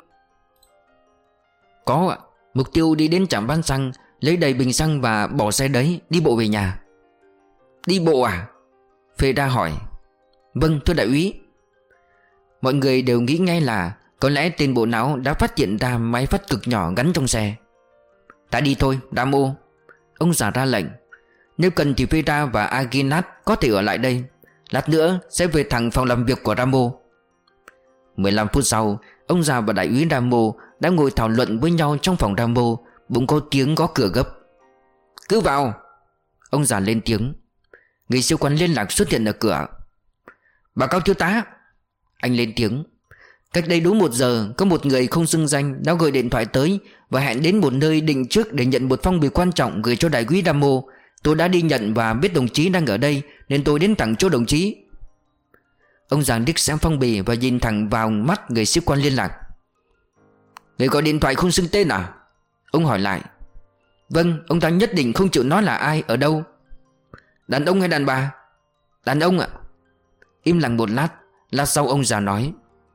Có ạ. Mục tiêu đi đến trạm bán xăng, lấy đầy bình xăng và bỏ xe đấy, đi bộ về nhà. Đi bộ à? Phê-đa hỏi. Vâng thưa đại úy. Mọi người đều nghĩ ngay là có lẽ tên bộ não đã phát hiện ra máy phát cực nhỏ gắn trong xe. Ta đi thôi, Ramo. Ông già ra lệnh. Nếu cần thì Phê-đa và Aguilar có thể ở lại đây. Lát nữa sẽ về thẳng phòng làm việc của Ramo. mười lăm phút sau, ông già và đại úy Ramo đã ngồi thảo luận với nhau trong phòng Ramo. Bỗng có tiếng gõ cửa gấp. Cứ vào. Ông già lên tiếng. Người siêu quan liên lạc xuất hiện ở cửa. Báo cáo thiếu tá. Anh lên tiếng. Cách đây đúng một giờ, có một người không xưng danh đã gọi điện thoại tới và hẹn đến một nơi định trước để nhận một phong bì quan trọng gửi cho đại úy Ramo. Tôi đã đi nhận và biết đồng chí đang ở đây nên tôi đến thẳng chỗ đồng chí. Ông già liếc xem phong bì và nhìn thẳng vào mắt người sĩ quan liên lạc. Người gọi điện thoại không xưng tên à? Ông hỏi lại. Vâng, ông ta nhất định không chịu nói là ai, ở đâu. Đàn ông hay đàn bà? Đàn ông ạ. Im lặng một lát. Lát sau ông già nói.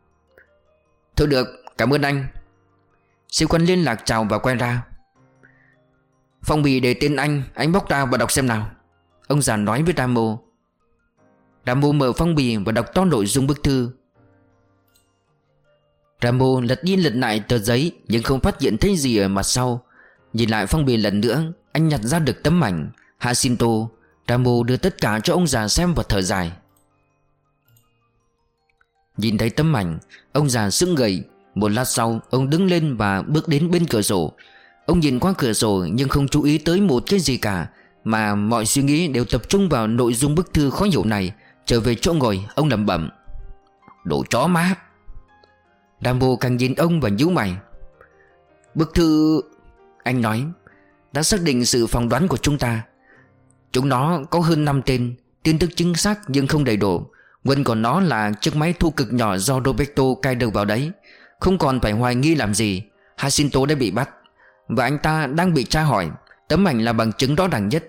Thôi được, cảm ơn anh. Sĩ quan liên lạc chào và quay ra. Phong bì để tên anh, anh bóc ra và đọc xem nào. Ông già nói với Ramo. Ramo mở phong bì và đọc to nội dung bức thư. Ramo lật đi lật lại tờ giấy nhưng không phát hiện thấy gì ở mặt sau. Nhìn lại phong bì lần nữa, anh nhặt ra được tấm ảnh Jacinto. Ramo đưa tất cả cho ông già xem và thở dài. Nhìn thấy tấm ảnh, ông già sững người. Một lát sau, ông đứng lên và bước đến bên cửa sổ. Ông nhìn qua cửa sổ nhưng không chú ý tới một cái gì cả, mà mọi suy nghĩ đều tập trung vào nội dung bức thư khó hiểu này. Trở về chỗ ngồi, ông lẩm bẩm. Đồ chó má. Rambo càng nhìn ông và nhíu mày. Bức thư... Anh nói. Đã xác định sự phỏng đoán của chúng ta. Chúng nó có hơn năm tên. Tin tức chính xác nhưng không đầy đủ. Nguyên của nó là chiếc máy thu cực nhỏ do Roberto cài được vào đấy. Không còn phải hoài nghi làm gì. Jacinto đã bị bắt và anh ta đang bị tra hỏi. Tấm ảnh là bằng chứng rõ ràng nhất.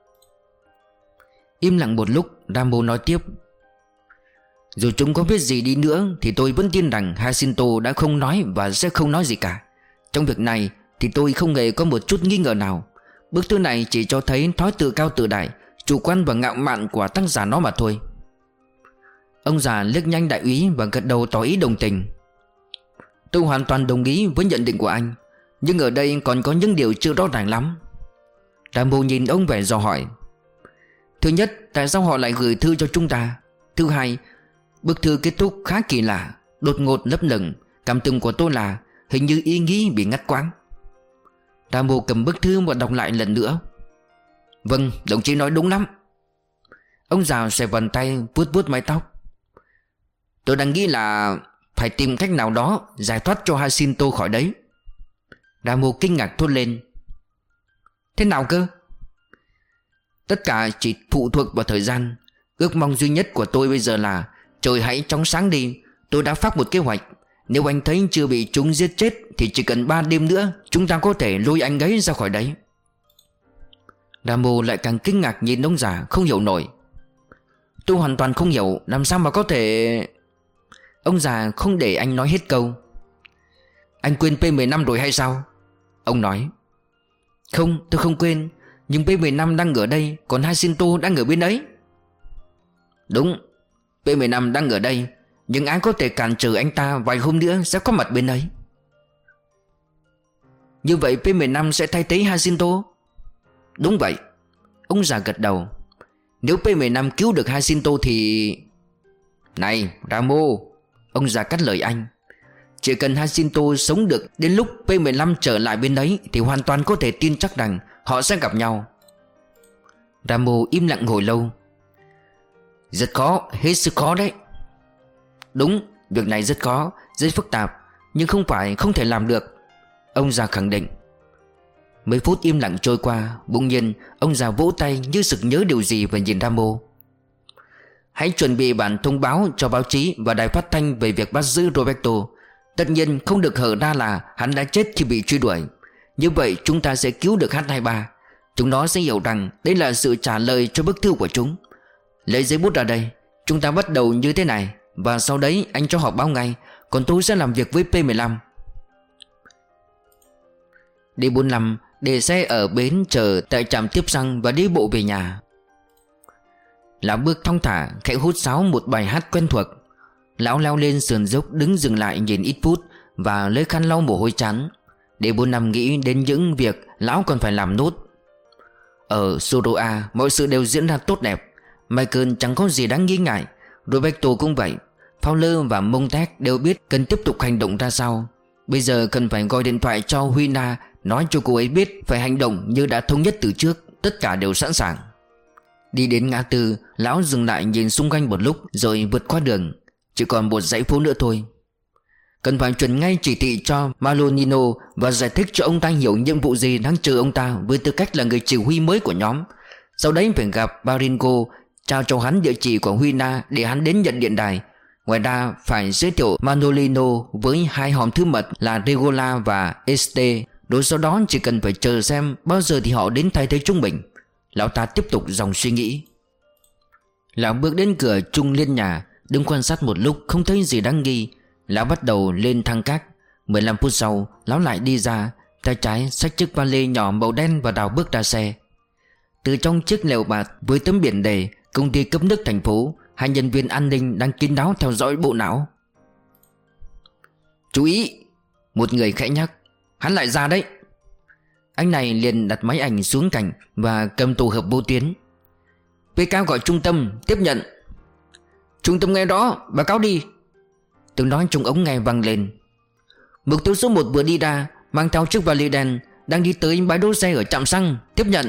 Im lặng một lúc, Rambo nói tiếp. Dù chúng có biết gì đi nữa thì tôi vẫn tin rằng Jacinto đã không nói và sẽ không nói gì cả. Trong việc này thì tôi không hề có một chút nghi ngờ nào. Bức thư này chỉ cho thấy thói tự cao tự đại, chủ quan và ngạo mạn của tác giả nó mà thôi. Ông già liếc nhanh đại úy và gật đầu tỏ ý đồng tình. Tôi hoàn toàn đồng ý với nhận định của anh, nhưng ở đây còn có những điều chưa rõ ràng lắm. Rambo nhìn ông vẻ dò hỏi. Thứ nhất, tại sao họ lại gửi thư cho chúng ta? Thứ hai, bức thư kết thúc khá kỳ lạ, đột ngột lấp lửng. Cảm tưởng của tôi là hình như ý nghĩ bị ngắt quãng. Rambo cầm bức thư và đọc lại lần nữa. Vâng, đồng chí nói đúng lắm. Ông già xòe vần tay vuốt vuốt mái tóc. Tôi đang nghĩ là phải tìm cách nào đó giải thoát cho Jacinto khỏi đấy. Ramo kinh ngạc thốt lên. Thế nào cơ? Tất cả chỉ phụ thuộc vào thời gian. Ước mong duy nhất của tôi bây giờ là trời hãy chóng sáng đi. Tôi đã phát một kế hoạch. Nếu anh thấy chưa bị chúng giết chết thì chỉ cần ba đêm nữa chúng ta có thể lôi anh ấy ra khỏi đấy. Ramo lại càng kinh ngạc nhìn ông già không hiểu nổi. Tôi hoàn toàn không hiểu làm sao mà có thể... Ông già không để anh nói hết câu. Anh quên P mười lăm rồi hay sao? Ông nói. Không, tôi không quên. Nhưng P mười lăm đang ở đây, còn Jacinto đang ở bên ấy. Đúng, P mười lăm đang ở đây, nhưng ai có thể cản trở anh ta vài hôm nữa sẽ có mặt bên ấy. Như vậy P mười lăm sẽ thay thế Jacinto? Đúng vậy. Ông già gật đầu. Nếu P mười lăm cứu được Jacinto thì... Này Ramo, ông già cắt lời anh. Chỉ cần Jacinto sống được đến lúc P mười lăm trở lại bên đấy thì hoàn toàn có thể tin chắc rằng họ sẽ gặp nhau. Ramo im lặng hồi lâu. Rất khó, hết sức khó đấy. Đúng, việc này rất khó, rất phức tạp, nhưng không phải không thể làm được, ông già khẳng định. Mấy phút im lặng trôi qua, bỗng nhiên ông già vỗ tay như sực nhớ điều gì và nhìn Ramo. Hãy chuẩn bị bản thông báo cho báo chí và đài phát thanh về việc bắt giữ Roberto. Tất nhiên không được hở ra là hắn đã chết khi bị truy đuổi. Như vậy chúng ta sẽ cứu được H hai ba. Chúng nó sẽ hiểu rằng đây là sự trả lời cho bức thư của chúng. Lấy giấy bút ra đây. Chúng ta bắt đầu như thế này, và sau đấy anh cho họp báo ngay. Còn tôi sẽ làm việc với P mười lăm. D bốn mươi lăm để xe ở bến chờ tại trạm tiếp xăng và đi bộ về nhà. Lão bước thong thả khẽ hút sáo một bài hát quen thuộc. Lão leo lên sườn dốc đứng dừng lại nhìn ít phút và lấy khăn lau mồ hôi trán. D bốn mươi lăm nghĩ đến những việc lão còn phải làm nốt. Ở Soroa mọi sự đều diễn ra tốt đẹp. Michael chẳng có gì đáng nghi ngại. Roberto cũng vậy. Fowler và Montag đều biết cần tiếp tục hành động ra sao. Bây giờ cần phải gọi điện thoại cho Huina, nói cho cô ấy biết phải hành động như đã thống nhất từ trước. Tất cả đều sẵn sàng. Đi đến ngã tư, lão dừng lại nhìn xung quanh một lúc rồi vượt qua đường. Chỉ còn một dãy phố nữa thôi. Cần phải truyền ngay chỉ thị cho Malonino và giải thích cho ông ta hiểu nhiệm vụ gì đang chờ ông ta với tư cách là người chỉ huy mới của nhóm. Sau đấy phải gặp Baringo, trao cho hắn địa chỉ của Huina để hắn đến nhận điện đài. Ngoài ra phải giới thiệu Manolino với hai hòm thư mật là Regola và Este. Rồi sau đó chỉ cần phải chờ xem bao giờ thì họ đến thay thế chúng mình. Lão ta tiếp tục dòng suy nghĩ. Lão bước đến cửa trung liên nhà, đứng quan sát một lúc không thấy gì đáng nghi. Lão bắt đầu lên thang các. Mười lăm phút sau lão lại đi ra, tay trái xách chiếc vali nhỏ màu đen và đào bước ra xe. Từ trong chiếc lều bạt với tấm biển đề công ty cấp nước thành phố, hai nhân viên an ninh đang kín đáo theo dõi bộ não. Chú ý, một người khẽ nhắc. Hắn lại ra đấy. Anh này liền đặt máy ảnh xuống cạnh và cầm tổ hợp vô tuyến. pê ca gọi trung tâm, tiếp nhận. Trung tâm nghe đó, báo cáo đi. Tiếng nói trong ống nghe vang lên. Mục tiêu số một vừa đi ra, mang theo chiếc vali đen, đang đi tới bãi đỗ xe ở trạm xăng, tiếp nhận.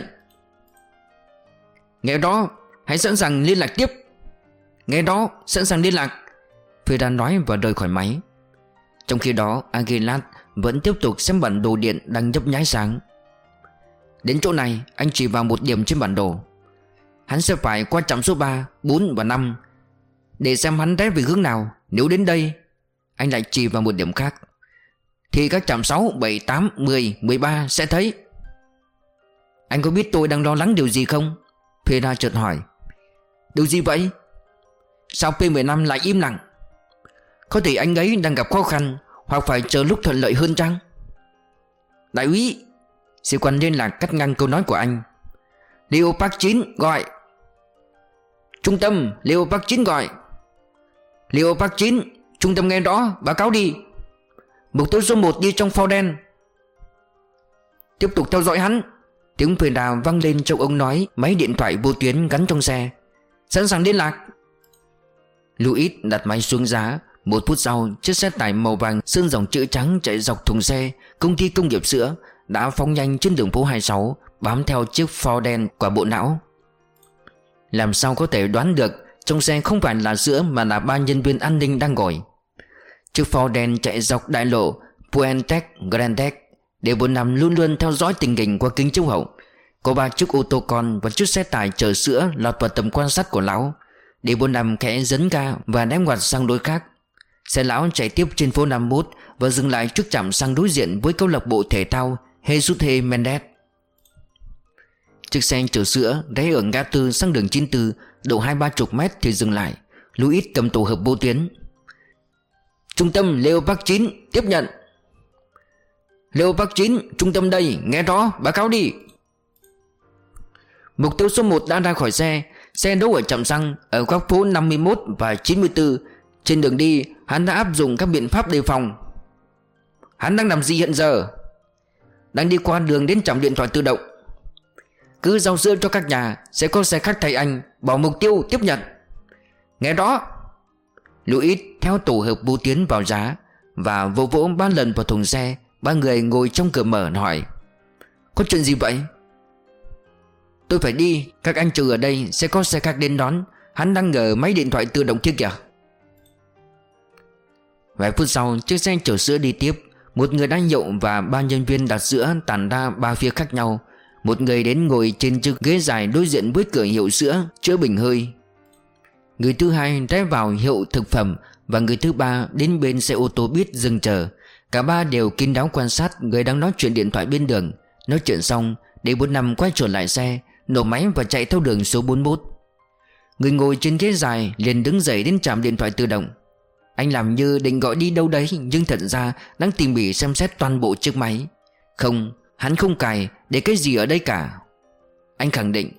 Nghe đó, hãy sẵn sàng liên lạc tiếp. Nghe đó, sẵn sàng liên lạc, Ferran nói và rời khỏi máy. Trong khi đó Aguilar vẫn tiếp tục xem bản đồ điện đang nhấp nháy sáng. Đến chỗ này anh chỉ vào một điểm trên bản đồ. Hắn sẽ phải qua trạm số ba, bốn và năm để xem hắn rẽ về hướng nào. Nếu đến đây, anh lại chỉ vào một điểm khác, thì các trạm sáu, bảy, tám, mười, mười ba sẽ thấy. Anh có biết tôi đang lo lắng điều gì không? Ferran chợt hỏi. Điều gì vậy? Sao P mười lăm lại im lặng? Có thể anh ấy đang gặp khó khăn, hoặc phải chờ lúc thuận lợi hơn chăng? Đại úy, sĩ quan liên lạc cắt ngang câu nói của anh. Leopard chín gọi. Trung tâm, Leopard chín gọi. Leopard chín, trung tâm nghe rõ, báo cáo đi. Mục tiêu số một đi trong phao đen. Tiếp tục theo dõi hắn. Tiếng Ferran vang lên trong ống nói máy điện thoại vô tuyến gắn trong xe. Sẵn sàng liên lạc. Louis đặt máy xuống giá. Một phút sau, chiếc xe tải màu vàng sơn dòng chữ trắng chạy dọc thùng xe công ty công nghiệp sữa đã phóng nhanh trên đường phố hai mươi sáu, bám theo chiếc Ford đen của bộ não. Làm sao có thể đoán được trong xe không phải là sữa mà là ba nhân viên an ninh đang ngồi. Chiếc Ford đen chạy dọc đại lộ Puente Grande. D bốn năm luôn luôn theo dõi tình hình qua kính chiếu hậu. Có ba chiếc ô tô con và chiếc xe tải chở sữa lọt vào tầm quan sát của lão. D bốn năm khẽ dấn ga và ném ngoặt sang đối khác. Xe lão chạy tiếp trên phố năm mươi mốt và dừng lại trước trạm xăng đối diện với câu lạc bộ thể thao Jesus Mendes. Chiếc xe chở sữa rẽ ở ngã tư sang đường chín mươi tư, độ hai ba chục mét thì dừng lại. Louis cầm tổ hợp vô tuyến. Trung tâm Leopard chín tiếp nhận. Leopard chín, trung tâm đây, nghe rõ, báo cáo đi. Mục tiêu số một đã ra khỏi xe. Xe đỗ ở trạm xăng ở góc phố năm mươi mốt và chín mươi tư. Trên đường đi, hắn đã áp dụng các biện pháp đề phòng. Hắn đang làm gì hiện giờ? Đang đi qua đường đến trạm điện thoại tự động. Cứ giao sữa cho các nhà, sẽ có xe khách thay anh. Bỏ mục tiêu, tiếp nhận. Nghe rõ. Louis theo tổ hợp vô tuyến vào giá và vỗ vỗ ba lần vào thùng xe. Ba người ngồi trong cửa mở hỏi: có chuyện gì vậy? Tôi phải đi, các anh chờ ở đây, sẽ có xe khách đến đón. Hắn đang ở máy điện thoại tự động kia kìa. Vài phút sau, chiếc xe chở sữa đi tiếp. Một người đang nhậu và ba nhân viên đặt sữa tản ra ba phía khác nhau. Một người đến ngồi trên chiếc ghế dài đối diện với cửa hiệu sữa chữa bình hơi. Người thứ hai rẽ vào hiệu thực phẩm. Và người thứ ba đến bên xe ô tô buýt dừng chờ. Cả ba đều kín đáo quan sát người đang nói chuyện điện thoại bên đường. Nói chuyện xong, D bốn năm quay trở lại xe, nổ máy và chạy theo đường số bốn mươi mốt. Người ngồi trên ghế dài liền đứng dậy đến trạm điện thoại tự động. Anh làm như định gọi đi đâu đấy, nhưng thật ra đang tỉ mỉ xem xét toàn bộ chiếc máy. Không, hắn không cài để cái gì ở đây cả, anh khẳng định.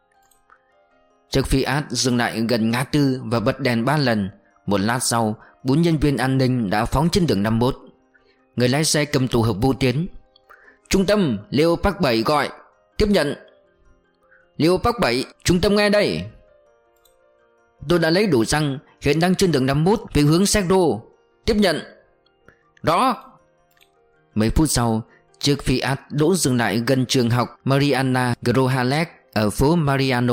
Chiếc Fiat dừng lại gần ngã tư và bật đèn ba lần. Một lát sau, bốn nhân viên an ninh đã phóng trên đường năm mươi mốt. Người lái xe cầm tổ hợp vô tuyến. Trung tâm Leopard bảy gọi, tiếp nhận. Leopard bảy, trung tâm nghe đây. Tôi đã lấy đủ xăng, hiện đang trên đường năm mươi mốt về hướng Sacro, tiếp nhận. Rõ. Mấy phút sau, chiếc Fiat đỗ dừng lại gần trường học Mariana Grojales ở phố Mariano.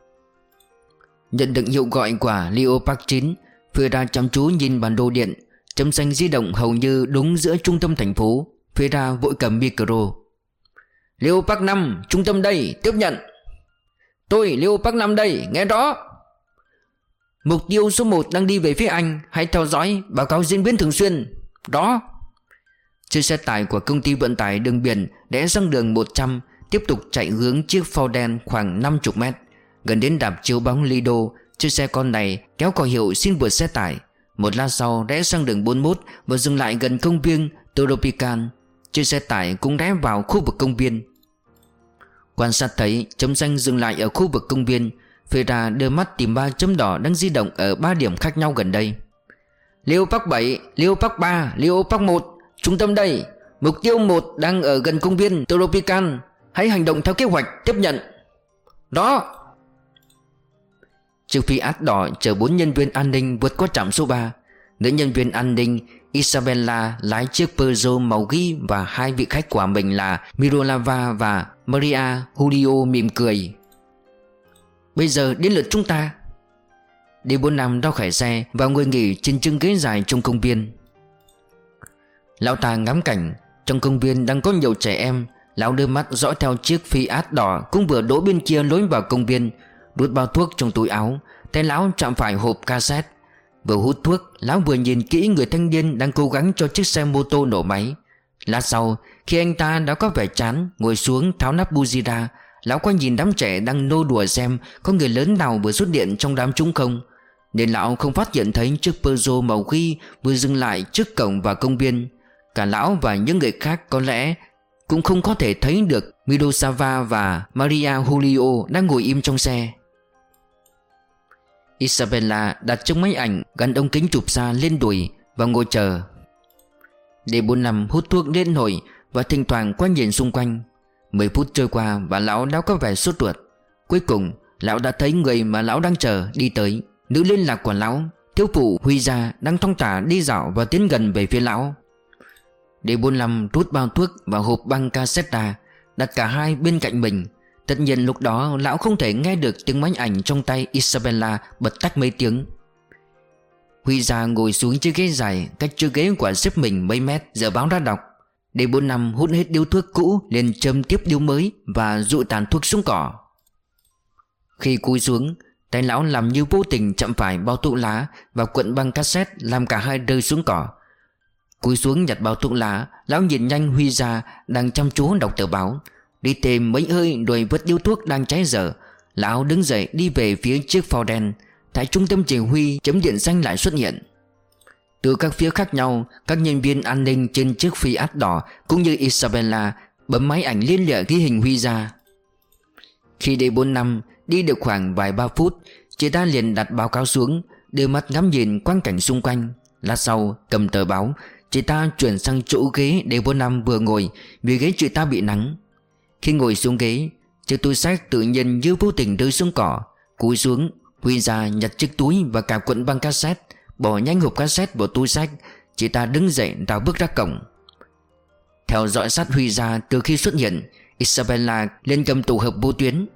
Nhận được hiệu gọi của Leopard chín, Fera chăm chú nhìn bản đồ điện. Chấm xanh di động hầu như đúng giữa trung tâm thành phố. Fera vội cầm micro. Leopard năm, trung tâm đây, tiếp nhận. Tôi Leopard năm đây, nghe rõ. Mục tiêu số một đang đi về phía anh, hãy theo dõi, báo cáo diễn biến thường xuyên. Đó. Chiếc xe tải của công ty vận tải đường biển rẽ sang đường một trăm, tiếp tục chạy hướng chiếc Ford đen khoảng năm mươi mét. Gần đến đạp chiếu bóng Lido, chiếc xe con này kéo còi hiệu xin vượt xe tải. Một lát sau rẽ sang đường bốn mươi mốt và dừng lại gần công viên Tropical. Chiếc xe tải cũng rẽ vào khu vực công viên. Quan sát thấy chấm xanh dừng lại ở khu vực công viên, Fera đưa mắt tìm ba chấm đỏ đang di động ở ba điểm khác nhau gần đây. Leopard bảy, Leopard ba, Leopard một, trung tâm đây. Mục tiêu một đang ở gần công viên Tropical, hãy hành động theo kế hoạch, tiếp nhận. Đó. Chiếc Fiat đỏ chở bốn nhân viên an ninh vượt qua trạm số ba. Nữ nhân viên an ninh Isabella lái chiếc Peugeot màu ghi và hai vị khách của mình là Mirolava và Maria Julio mỉm cười. Bây giờ đến lượt chúng ta. D bốn năm ra khỏi xe và ngồi nghỉ trên chiếc ghế dài trong công viên. Lão ta ngắm cảnh. Trong công viên đang có nhiều trẻ em. Lão đưa mắt dõi theo chiếc Fiat đỏ cũng vừa đỗ bên kia lối vào công viên. Đút bao thuốc trong túi áo. Tay lão chạm phải hộp cassette. Vừa hút thuốc, lão vừa nhìn kỹ người thanh niên đang cố gắng cho chiếc xe mô tô nổ máy. Lát sau, khi anh ta đã có vẻ chán, ngồi xuống tháo nắp buji ra, lão quay nhìn đám trẻ đang nô đùa xem có người lớn nào vừa xuất hiện trong đám chúng không. Nên lão không phát hiện thấy chiếc Peugeot màu ghi vừa dừng lại trước cổng vào công viên. Cả lão và những người khác có lẽ cũng không có thể thấy được Mirosava và Maria Julio đang ngồi im trong xe. Isabella đặt chiếc máy ảnh gắn ống kính chụp xa lên đùi và ngồi chờ. D bốn năm hút thuốc lên nổi và thỉnh thoảng quay nhìn xung quanh. Mười phút trôi qua và lão đã có vẻ sốt ruột. Cuối cùng lão đã thấy người mà lão đang chờ đi tới. Nữ liên lạc của lão, thiếu phụ Huy Gia, đang thong thả đi dạo và tiến gần về phía lão. D bốn năm rút bao thuốc và hộp băng cassette ra. đặt cả hai bên cạnh mình. Tất nhiên lúc đó lão không thể nghe được tiếng máy ảnh trong tay Isabella bật tách mấy tiếng. Huy ra ngồi xuống chiếc ghế dài cách chiếc ghế của sếp mình mấy mét, giờ báo ra đọc. D bốn năm hút hết điếu thuốc cũ, liền châm tiếp điếu mới và dụ tàn thuốc xuống cỏ. Khi cúi xuống, tay lão làm như vô tình chạm phải bao thuốc lá và cuộn băng cassette, làm cả hai rơi xuống cỏ. Cúi xuống nhặt bao thuốc lá, lão nhìn nhanh Huy ra đang chăm chú đọc tờ báo. Đi tìm mấy hơi rồi vứt điếu thuốc đang cháy dở. Lão đứng dậy đi về phía chiếc phao đen. Tại trung tâm chỉ huy, chấm điện xanh lại xuất hiện. Từ các phía khác nhau, các nhân viên an ninh trên chiếc Fiat đỏ cũng như Isabella bấm máy ảnh liên lịa ghi hình Huy ra. Khi D bốn năm đi được khoảng vài ba phút, chị ta liền đặt báo cáo xuống, đưa mắt ngắm nhìn quang cảnh xung quanh. Lát sau cầm tờ báo, chị ta chuyển sang chỗ ghế D bốn năm vừa ngồi, vì ghế chị ta bị nắng. Khi ngồi xuống ghế, chiếc túi xách tự nhiên như vô tình rơi xuống cỏ. Cúi xuống, Huy ra nhặt chiếc túi và cả cuộn băng cassette, bỏ nhanh hộp cassette vào túi xách. Chị ta đứng dậy rào bước ra cổng. Theo dõi sát Huy ra từ khi xuất hiện, Isabella lên cầm tổ hợp vô tuyến.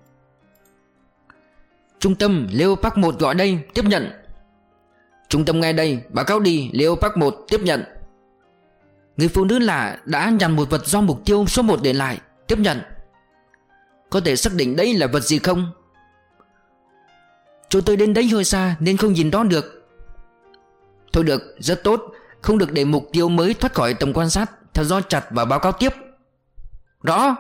Trung tâm Leopard một gọi đây, tiếp nhận. Trung tâm ngay đây, báo cáo đi, Leopard một tiếp nhận. Người phụ nữ lạ đã nhặt một vật do mục tiêu số một để lại, tiếp nhận. Có thể xác định đây là vật gì không? Chỗ tôi đến đấy hơi xa nên không nhìn rõ được. Thôi được, rất tốt. Không được để mục tiêu mới thoát khỏi tầm quan sát. Theo dõi chặt và báo cáo tiếp. Rõ.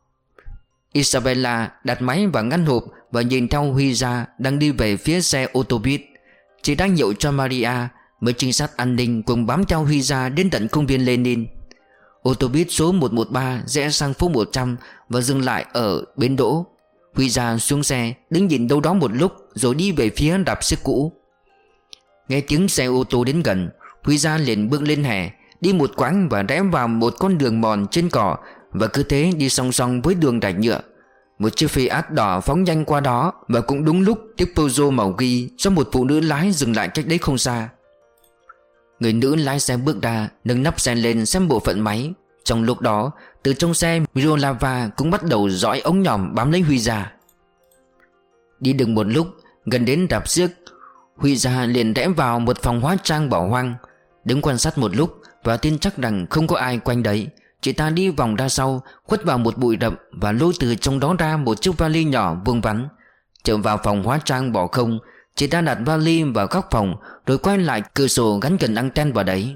Isabella đặt máy vào ngăn hộp và nhìn theo Huy ra đang đi về phía xe ô tô buýt. Chị đang hiệu cho Maria. Mấy trinh sát an ninh cùng bám theo Huy ra đến tận công viên Lenin. Ô tô buýt số một một ba rẽ sang phố một trăm và dừng lại ở bến đỗ. Huy ra xuống xe, đứng nhìn đâu đó một lúc rồi đi về phía đạp xe cũ. Nghe tiếng xe ô tô đến gần, Huy ra liền bước lên hè, đi một quãng và rẽ vào một con đường mòn trên cỏ, và cứ thế đi song song với đường rạch nhựa. Một chiếc Fiat đỏ phóng nhanh qua đó, và cũng đúng lúc chiếc Peugeot màu ghi do một phụ nữ lái dừng lại cách đấy không xa. Người nữ lái xe bước ra, nâng nắp xe lên xem bộ phận máy. Trong lúc đó, từ trong xe, Mirolava cũng bắt đầu dõi ống nhòm bám lấy Huy ra. Đi được một lúc, gần đến rạp xiếc, Huy ra liền rẽ vào một phòng hóa trang bỏ hoang. Đứng quan sát một lúc và tin chắc rằng không có ai quanh đấy, chị ta đi vòng ra sau, khuất vào một bụi rậm và lôi từ trong đó ra một chiếc vali nhỏ vuông vắn. Trở vào phòng hóa trang bỏ không, chị ta đặt vali vào góc phòng rồi quay lại cửa sổ gắn cần anten vào đấy.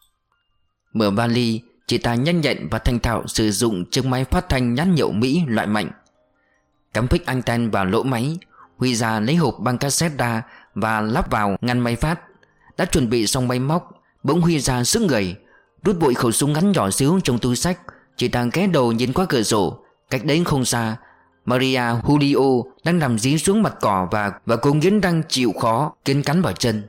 Mở vali, chị ta nhanh nhẹn và thành thạo sử dụng chiếc máy phát thanh nhãn hiệu Mỹ loại mạnh. Cắm phích anten vào lỗ máy, Huy ra lấy hộp băng cassette ra và lắp vào ngăn máy phát. Đã chuẩn bị xong máy móc, bỗng Huy ra sững người, rút vội khẩu súng ngắn nhỏ xíu trong túi xách. Chị ta ghé đầu nhìn qua cửa sổ. Cách đấy không xa, Maria Julio đang nằm dí xuống mặt cỏ và và cô nghiến răng chịu khó, kiến cắn vào chân.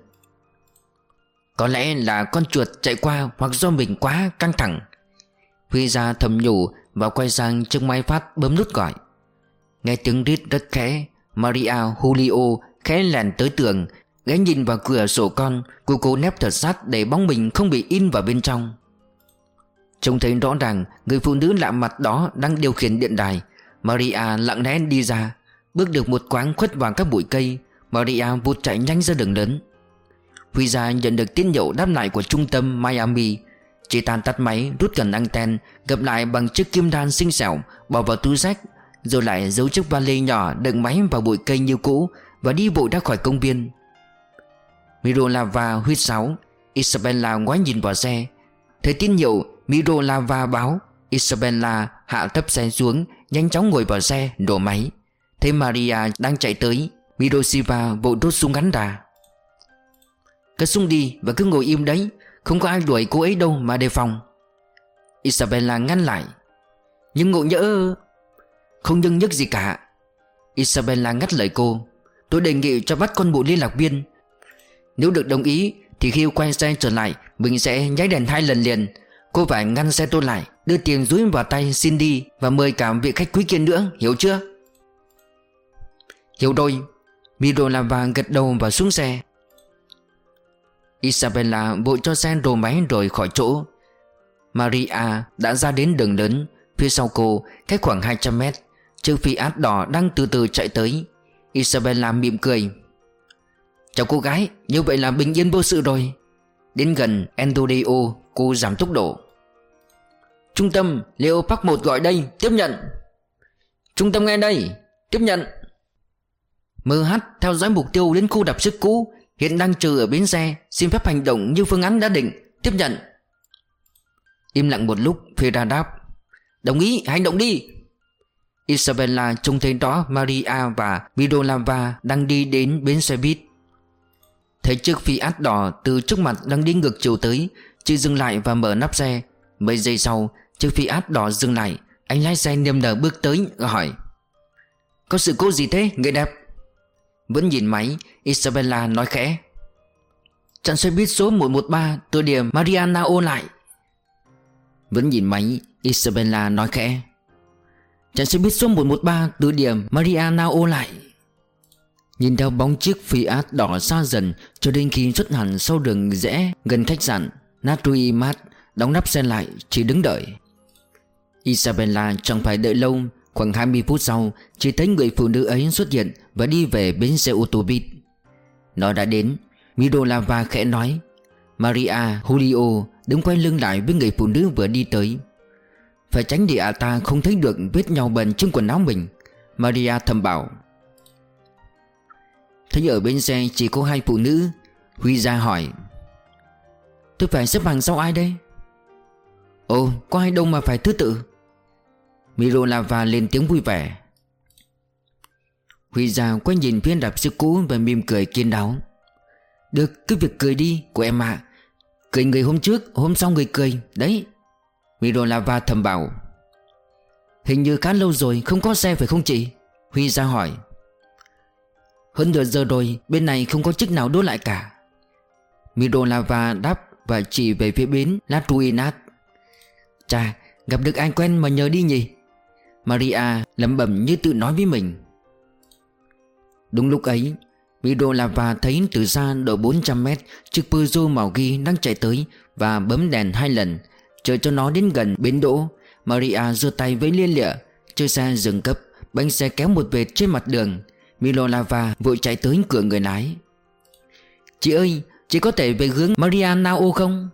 Có lẽ là con chuột chạy qua hoặc do mình quá căng thẳng. Huy ra thầm nhủ và quay sang chiếc máy phát bấm nút gọi. Nghe tiếng rít rất khẽ, Maria Julio khẽ lèn tới tường, ghé nhìn vào cửa sổ con. Cô cố nép thật sát để bóng mình không bị in vào bên trong. Trông thấy rõ ràng người phụ nữ lạ mặt đó đang điều khiển điện đài. Maria lặng lẽ đi ra. Bước được một quãng khuất vào các bụi cây, Maria vụt chạy nhanh ra đường lớn. Huy ra nhận được tín hiệu đáp lại của trung tâm Miami. Chị ta tắt máy, rút cần anten, gập lại bằng chiếc kim đan xinh xẻo, bỏ vào túi xách, rồi lại giấu chiếc vali nhỏ đựng máy vào bụi cây như cũ và đi vội ra khỏi công viên. Mirolava huýt sáo. Isabella ngoái nhìn vào xe. Thấy tín hiệu Mirolava báo, Isabella hạ thấp xe xuống, nhanh chóng ngồi vào xe, nổ máy. Thấy Maria đang chạy tới, Mirosiva vội rút súng ngắn ra. Cất súng đi và cứ ngồi im đấy, không có ai đuổi cô ấy đâu mà đề phòng. Isabella ngăn lại. Nhưng ngộ nhỡ... Không nhưng nhức gì cả. Isabella ngắt lời cô. Tôi đề nghị cho bắt con bộ liên lạc viên. Nếu được đồng ý thì khi quay xe trở lại, mình sẽ nháy đèn hai lần liền. Cô phải ngăn xe tôi lại, đưa tiền dúi vào tay Cindy và mời cả vị khách quý kia nữa, hiểu chưa? Hiểu rồi. Mirolava gật đầu và xuống xe. Isabella vội cho xe rồ máy rồi khỏi chỗ. Maria đã ra đến đường lớn. Phía sau cô, cách khoảng hai trăm mét, chiếc Fiat đỏ đang từ từ chạy tới. Isabella mỉm cười. Chào cô gái, như vậy là bình yên vô sự rồi. Đến gần Endodio, cô giảm tốc độ. Trung tâm, Leo Park một gọi đây, tiếp nhận. Trung tâm nghe đây, tiếp nhận. em hát theo dõi mục tiêu đến khu đạp sức cũ, hiện đang chờ ở bến xe, xin phép hành động như phương án đã định, tiếp nhận. Im lặng một lúc, Feda đáp. Đồng ý, hành động đi. Isabella trông thấy đó Maria và Mirolava đang đi đến bến xe buýt. Thấy chiếc Fiat đỏ từ trước mặt đang đi ngược chiều tới, chị dừng lại và mở nắp xe. Mấy giây sau, chiếc Fiat đỏ dừng lại. Anh lái xe niềm nở bước tới hỏi. Có sự cố gì thế người đẹp? Vẫn nhìn máy, Isabella nói khẽ. Chặn xe buýt số một một ba từ điểm Marianao lại. Vẫn nhìn máy, Isabella nói khẽ. Chặn xe buýt số một một ba từ điểm Marianao lại. Nhìn theo bóng chiếc Fiat đỏ xa dần cho đến khi xuất hẳn sau đường rẽ gần khách sạn, Natui Mart đóng nắp xe lại chỉ đứng đợi. Isabella chẳng phải đợi lâu. Khoảng hai mươi phút sau, chỉ thấy người phụ nữ ấy xuất hiện và đi về bến xe ô tô buýt. Nó đã đến. Mirolava khẽ nói. Maria Julio đứng quay lưng lại với người phụ nữ vừa đi tới. Phải tránh để ả ta không thấy được vết nhau bẩn trên quần áo mình, Maria thầm bảo. Thấy ở bên xe chỉ có hai phụ nữ, Huy ra hỏi. Tôi phải xếp hàng sau ai đây? Ồ, có ai đâu mà phải thứ tự. Mirolava lên tiếng vui vẻ. Huy ra quay nhìn phía đạp xe cũ và mỉm cười kiên đáo. Được, cứ việc cười đi của em ạ. Cười người hôm trước, hôm sau người cười. Đấy, Mirolava thầm bảo. Hình như khá lâu rồi không có xe phải không chị? Huy ra hỏi. Hơn nửa giờ rồi, bên này không có chiếc nào đỗ lại cả. Mirolava đáp và chỉ về phía bến Latuinat. Chà, gặp được ai quen mà nhờ đi nhỉ? Maria lẩm bẩm như tự nói với mình. Đúng lúc ấy, Mirolava thấy từ xa độ bốn trăm mét chiếc Peugeot màu ghi đang chạy tới và bấm đèn hai lần. Chờ cho nó đến gần bến đỗ, Maria giơ tay với lia lịa. Chiếc xe dừng cấp, bánh xe kéo một vệt trên mặt đường. Mirolava vội chạy tới cửa người lái. Chị ơi, chị có thể về hướng Marianao không?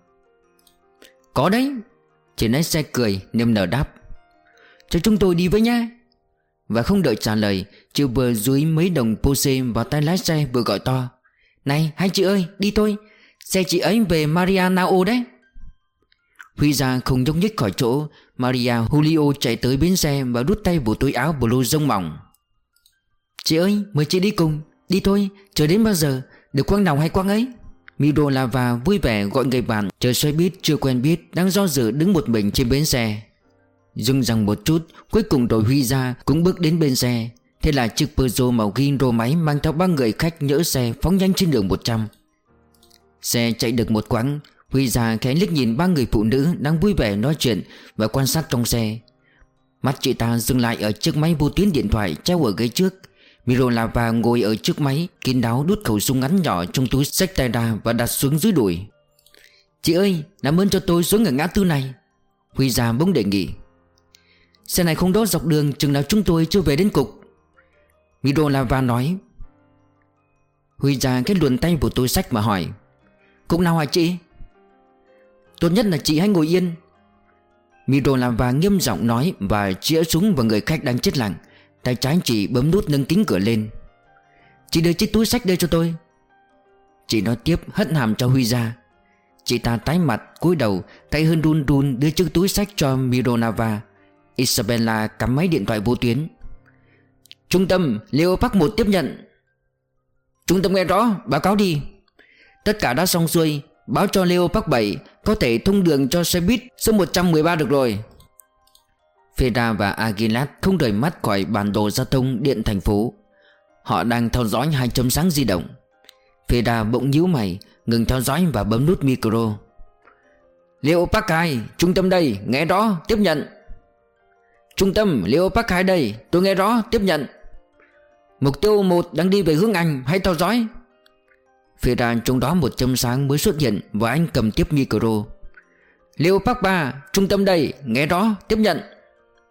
Có đấy. Chị lái xe cười niềm nở đáp. Cho chúng tôi đi với nhá. Và không đợi trả lời, chị vừa dúi mấy đồng Porsche vào tay lái xe vừa gọi to. Này hai chị ơi, đi thôi. Xe chị ấy về Marianao đấy. Huy ra không nhúc nhích khỏi chỗ. Maria Julio chạy tới bến xe và đút tay vào túi áo blue rông mỏng. Chị ơi, mời chị đi cùng. Đi thôi, chờ đến bao giờ? Được quãng nào hay quãng ấy? Mirolava vui vẻ gọi người bạn chờ xe buýt chưa quen biết đang do dự đứng một mình trên bến xe. Dừng rằng một chút, cuối cùng rồi Huy ra cũng bước đến bên xe. Thế là chiếc Peugeot màu ghi rô máy mang theo ba người khách nhỡ xe phóng nhanh trên đường một trăm. Xe chạy được một quãng, Huy ra khẽ liếc nhìn ba người phụ nữ đang vui vẻ nói chuyện và quan sát trong xe. Mắt chị ta dừng lại ở chiếc máy vô tuyến điện thoại treo ở ghế trước. Mirolava ngồi ở trước máy, kín đáo đút khẩu súng ngắn nhỏ trong túi xách tay ra và đặt xuống dưới đùi. Chị ơi, làm ơn cho tôi xuống ở ngã tư này, Huy ra bỗng đề nghị. Xe này không đỗ dọc đường chừng nào chúng tôi chưa về đến cục, Mirolava nói. Huy ra cái luồn tay vào túi xách mà hỏi. Cục nào hả chị? Tốt nhất là chị hãy ngồi yên, Mirolava nghiêm giọng nói và chĩa súng vào người khách đang chết lặng. Tay trái chị bấm nút nâng kính cửa lên. Chị đưa chiếc túi xách đây cho tôi, chị nói tiếp hất hàm cho Huy ra. Chị ta tái mặt cúi đầu, tay hơn run run đưa chiếc túi xách cho Mirolava. Isabella cắm máy điện thoại vô tuyến. Trung tâm Leo Park một tiếp nhận. Trung tâm nghe rõ, báo cáo đi. Tất cả đã xong xuôi, báo cho Leo Park bảy có thể thông đường cho xe buýt số một trăm mười ba được rồi. Feda và Aguilar không rời mắt khỏi bản đồ giao thông điện thành phố. Họ đang theo dõi hai chấm sáng di động. Feda bỗng nhíu mày, ngừng theo dõi và bấm nút micro. Leo Park hai, trung tâm đây, nghe rõ, tiếp nhận. Trung tâm Leo Park hai đây, tôi nghe rõ, tiếp nhận. Mục tiêu một đang đi về hướng Anh, hãy theo dõi. Feda trong đó một chấm sáng mới xuất hiện và anh cầm tiếp micro. Leo Park ba, trung tâm đây, nghe rõ, tiếp nhận.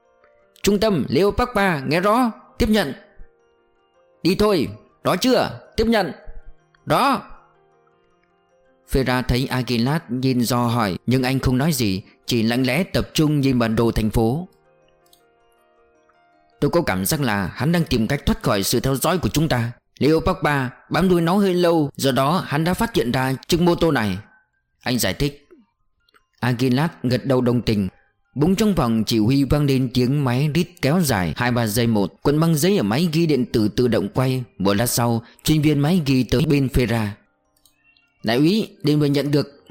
Trung tâm Leo Park ba, nghe rõ, tiếp nhận. Đi thôi, đó chưa, tiếp nhận. Đó. Ferra thấy Aguilar nhìn dò hỏi, nhưng anh không nói gì, chỉ lặng lẽ tập trung nhìn bản đồ thành phố. Tôi có cảm giác là hắn đang tìm cách thoát khỏi sự theo dõi của chúng ta. Leo Park ba bám đuôi nó hơi lâu, do đó hắn đã phát hiện ra chiếc mô tô này, anh giải thích. Aguilar gật đầu đồng tình. Bỗng trong phòng chỉ huy vang lên tiếng máy rít kéo dài hai ba giây một. Cuộn băng giấy ở máy ghi điện tử tự động quay. Một lát sau, chuyên viên máy ghi tới bên Ferra. Đại úy, điện vừa nhận được.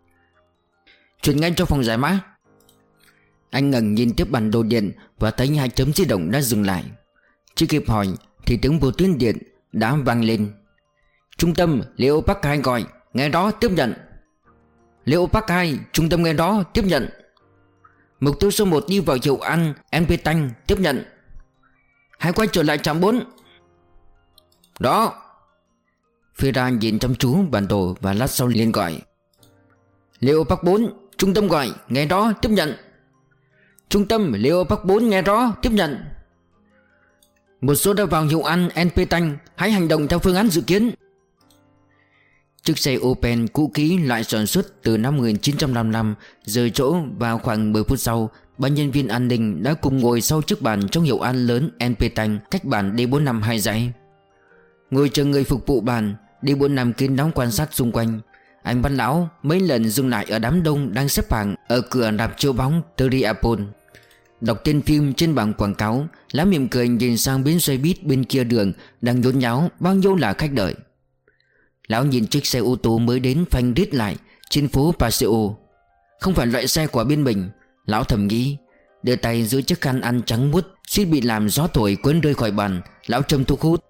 Chuyển ngay cho phòng giải mã. Anh ngẩng nhìn tiếp bản đồ điện và thấy hai chấm di động đã dừng lại. Chưa kịp hỏi thì tiếng vô tuyến điện đã vang lên. Trung tâm Leo Park hai gọi, nghe đó, tiếp nhận. Leo Park hai, trung tâm nghe đó, tiếp nhận. Mục tiêu số một đi vào hiệu ăn en pê Tanh, tiếp nhận. Hãy quay trở lại trạm bốn. Đó. Ferra nhìn chăm chú bản đồ và lát sau liền gọi. Leo Park bốn, trung tâm gọi, nghe đó, tiếp nhận. Trung tâm Leo Park bốn, nghe rõ, tiếp nhận. Một số đã vào hiệu ăn en pê Tanh, hãy hành động theo phương án dự kiến. Chiếc xe Opel cũ kỹ loại sản xuất từ năm một nghìn chín trăm năm mươi lăm rời chỗ vào khoảng mười phút sau. Ba nhân viên an ninh đã cùng ngồi sau chiếc bàn trong hiệu ăn lớn en pê Tanh, cách bàn D bốn năm hai dãy. Ngồi chờ người phục vụ bàn, D bốn năm kín đáo quan sát xung quanh. Anh Văn Lão mấy lần dừng lại ở đám đông đang xếp hàng ở cửa rạp chiếu bóng Triapol. Đọc tên phim trên bảng quảng cáo, Lão mỉm cười nhìn sang bến xe buýt bên kia đường đang nhốn nháo bao nhiêu là khách đợi. Lão nhìn chiếc xe ô tô mới đến phanh rít lại trên phố Paseo. Không phải loại xe của bên mình, Lão thầm nghĩ. Đưa tay giữ chiếc khăn ăn trắng muốt suýt bị làm gió thổi cuốn rơi khỏi bàn. Lão châm thuốc hút.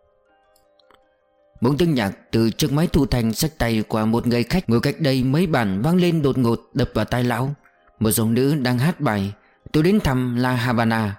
Một tiếng nhạc từ chiếc máy thu thanh xách tay qua một người khách ngồi cách đây mấy bàn vang lên đột ngột, đập vào tai Lão. Một giọng nữ đang hát bài Tôi đến thăm La Habana.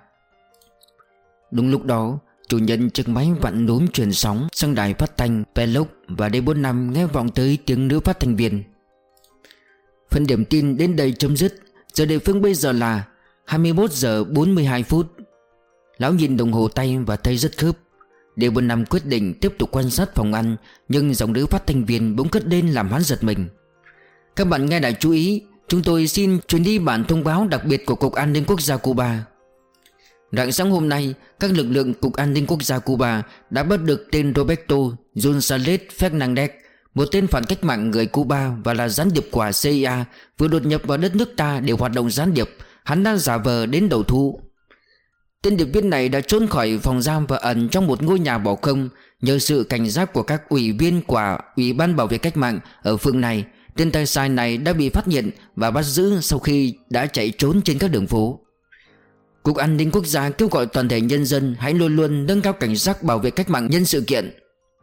Đúng lúc đó, chủ nhân chiếc máy vặn núm truyền sóng sang đài phát thanh Peloc và D bốn năm nghe vọng tới tiếng nữ phát thanh viên. Phần điểm tin đến đây chấm dứt. Giờ địa phương bây giờ là hai mươi mốt giờ bốn mươi hai phút. Lão nhìn đồng hồ tay và thấy rất khớp. D bốn năm quyết định tiếp tục quan sát phòng ăn, nhưng giọng nữ phát thanh viên bỗng cất lên làm hắn giật mình. Các bạn nghe đại chú ý, chúng tôi xin truyền đi bản thông báo đặc biệt của Cục An ninh Quốc gia Cuba. Rạng sáng hôm nay, các lực lượng Cục An ninh Quốc gia Cuba đã bắt được tên Roberto González Fernández, một tên phản cách mạng người Cuba và là gián điệp của xê i a, vừa đột nhập vào đất nước ta để hoạt động gián điệp. Hắn đang giả vờ đến đầu thú. Tên điệp viên này đã trốn khỏi phòng giam và ẩn trong một ngôi nhà bỏ không. Nhờ sự cảnh giác của các ủy viên của Ủy ban Bảo vệ Cách mạng ở phường này, tên tay sai này đã bị phát hiện và bắt giữ sau khi đã chạy trốn trên các đường phố. Cục An ninh Quốc gia kêu gọi toàn thể nhân dân hãy luôn luôn nâng cao cảnh giác bảo vệ cách mạng nhân sự kiện.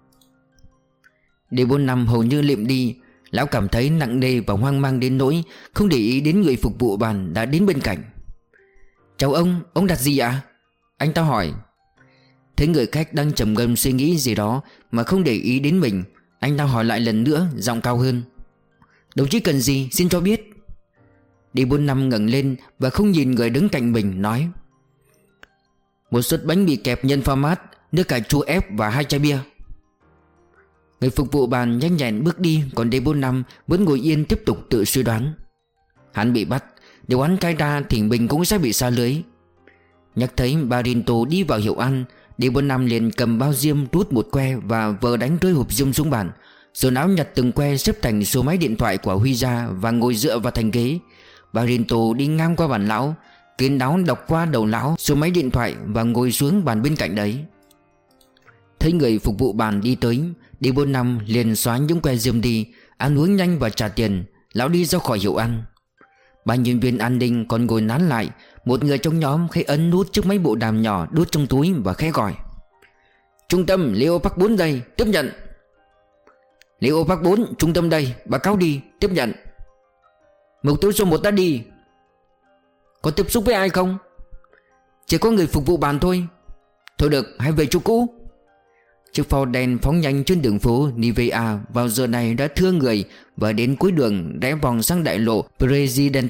D bốn năm hầu như liệm đi. Lão cảm thấy nặng nề và hoang mang đến nỗi không để ý đến người phục vụ bàn đã đến bên cạnh. Chào ông, ông đặt gì ạ? Anh ta hỏi. Thấy người khách đang trầm ngâm suy nghĩ gì đó mà không để ý đến mình, anh ta hỏi lại lần nữa, giọng cao hơn. Đồng chí cần gì, xin cho biết. D bốn năm ngẩng lên và không nhìn người đứng cạnh mình, nói. Một suất bánh mì kẹp nhân format, nước cà chua ép và hai chai bia. Người phục vụ bàn nhanh nhẹn bước đi, còn D bốn năm vẫn ngồi yên tiếp tục tự suy đoán. Hắn bị bắt, nếu hắn cai ra thì mình cũng sẽ bị sa lưới. Nhắc thấy Barinto đi vào hiệu ăn, D bốn năm liền cầm bao diêm rút một que và vờ đánh rơi hộp diêm xuống bàn. Rồi áo nhặt từng que xếp thành số máy điện thoại của Huy ra và ngồi dựa vào thành ghế. Barinto đi ngang qua bàn lão, kín đáo đọc qua đầu lão số máy điện thoại và ngồi xuống bàn bên cạnh đấy. Thấy người phục vụ bàn đi tới, D bốn năm liền xóa những que diêm đi, ăn uống nhanh và trả tiền. Lão đi ra khỏi hiệu ăn. Ba nhân viên an ninh còn ngồi nán lại. Một người trong nhóm khẽ ấn nút chiếc máy bộ đàm nhỏ đút trong túi và khẽ gọi. Trung tâm Leo Park bốn đây, tiếp nhận. Leo Park bốn, trung tâm đây, báo cáo đi, tiếp nhận. Mục tiêu số một đã đi. Có tiếp xúc với ai không? Chỉ có người phục vụ bàn thôi. Thôi được, hãy về chỗ cũ. Chiếc Ford đen phóng nhanh trên đường phố Nivea vào giờ này đã thưa người và đến cuối đường rẽ vòng sang đại lộ Presidentech.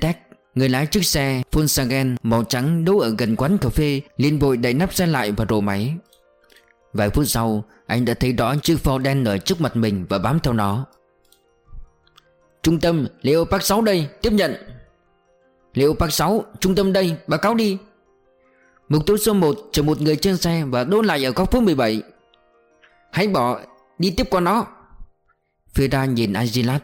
Người lái chiếc xe Volkswagen màu trắng đỗ ở gần quán cà phê liền vội đẩy nắp xe lại và rồ máy. Vài phút sau, anh đã thấy rõ chiếc Ford đen ở trước mặt mình và bám theo nó. Trung tâm Leo Park sáu đây, tiếp nhận. Leo Park sáu, trung tâm đây, báo cáo đi. Mục tiêu số một chở một người trên xe và đỗ lại ở góc phố mười bảy. Hãy bỏ, đi tiếp qua nó. Feda nhìn Agilat.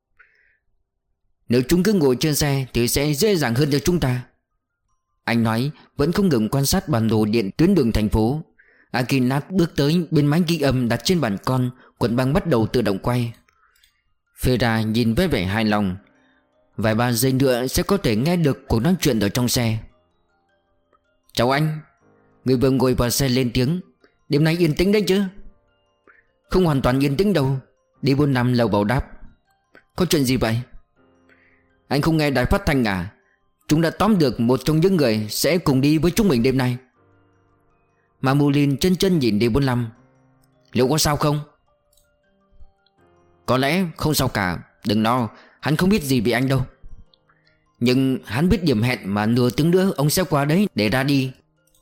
Nếu chúng cứ ngồi trên xe thì sẽ dễ dàng hơn cho chúng ta, anh nói, vẫn không ngừng quan sát bản đồ điện tuyến đường thành phố. Agilat bước tới bên máy ghi âm đặt trên bàn con. Cuộn băng bắt đầu tự động quay. Feda nhìn với vẻ hài lòng. Vài ba giây nữa sẽ có thể nghe được cuộc nói chuyện ở trong xe. Chào anh. Người vừa ngồi vào xe lên tiếng. Đêm nay yên tĩnh đấy chứ? Không hoàn toàn yên tĩnh đâu. Đi bốn năm lầu bầu đáp. Có chuyện gì vậy? Anh không nghe đài phát thanh à? Chúng đã tóm được một trong những người sẽ cùng đi với chúng mình đêm nay. Mamulin chân chân nhìn đi bốn năm. Liệu có sao không? Có lẽ không sao cả. Đừng lo, hắn không biết gì về anh đâu. Nhưng hắn biết điểm hẹn mà nửa tiếng nữa ông sẽ qua đấy để ra đi.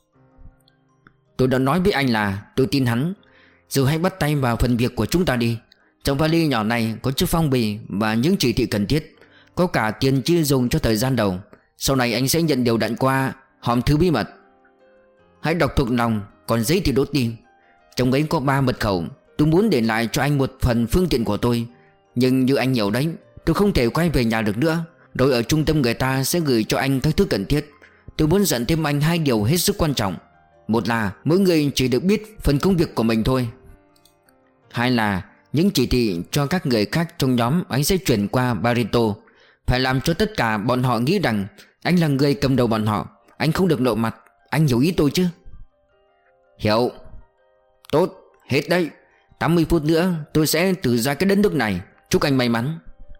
Tôi đã nói với anh là tôi tin hắn. Giờ hãy bắt tay vào phần việc của chúng ta đi. Trong vali nhỏ này có chiếc phong bì và những chỉ thị cần thiết. Có cả tiền chia dùng cho thời gian đầu. Sau này anh sẽ nhận điều đặn qua hòm thư bí mật. Hãy đọc thuộc lòng, còn giấy thì đốt đi. Trong ấy có ba mật khẩu. Tôi muốn để lại cho anh một phần phương tiện của tôi. Nhưng như anh hiểu đấy, tôi không thể quay về nhà được nữa. Rồi ở trung tâm người ta sẽ gửi cho anh các thứ cần thiết. Tôi muốn dặn thêm anh hai điều hết sức quan trọng. Một là mỗi người chỉ được biết phần công việc của mình thôi. Hai là những chỉ thị cho các người khác trong nhóm anh sẽ chuyển qua Barreto. Phải làm cho tất cả bọn họ nghĩ rằng anh là người cầm đầu bọn họ. Anh không được lộ mặt. Anh hiểu ý tôi chứ? Hiểu. Tốt, hết đấy. tám mươi phút nữa tôi sẽ từ ra cái đất nước này. Chúc anh may mắn.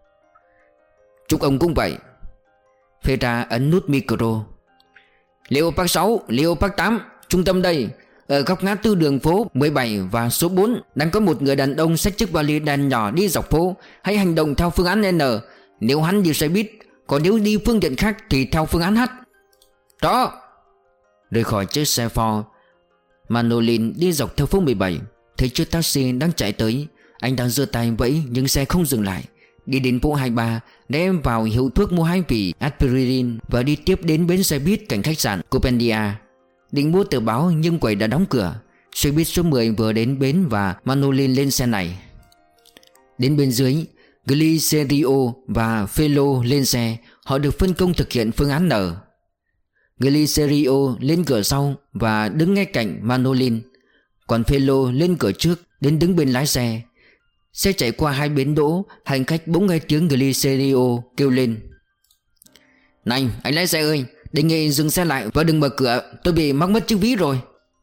Chúc ông cũng vậy. Feda ấn nút micro. Leo Park sáu, Leo Park tám, trung tâm đây. Ở góc ngã tư đường phố mười bảy và số bốn đang có một người đàn ông xách chiếc vali đèn nhỏ đi dọc phố. Hãy hành động theo phương án N. Nếu hắn đi xe buýt, còn nếu đi phương tiện khác thì theo phương án H. Đó. Rời khỏi chiếc xe Ford, Manolin đi dọc theo phố mười bảy. Thấy chiếc taxi đang chạy tới. Anh đang giơ tay vẫy nhưng xe không dừng lại. Đi đến phố hai mươi ba, đem vào hiệu thuốc mua hai vị aspirin và đi tiếp đến bến xe buýt cạnh khách sạn Copendia. Định mua tờ báo nhưng quầy đã đóng cửa. Xe buýt số mười vừa đến bến và Manolin lên xe này. Đến bên dưới, Glicerio và Phelo lên xe. Họ được phân công thực hiện phương án N. Glicerio lên cửa sau và đứng ngay cạnh Manolin. Còn Phelo lên cửa trước đến đứng bên lái xe. Xe chạy qua hai bến đỗ. Hành khách bỗng nghe tiếng Glicerio kêu lên. Này anh lái xe ơi, đề nghị dừng xe lại và đừng mở cửa. Tôi bị mắc mất chiếc ví rồi.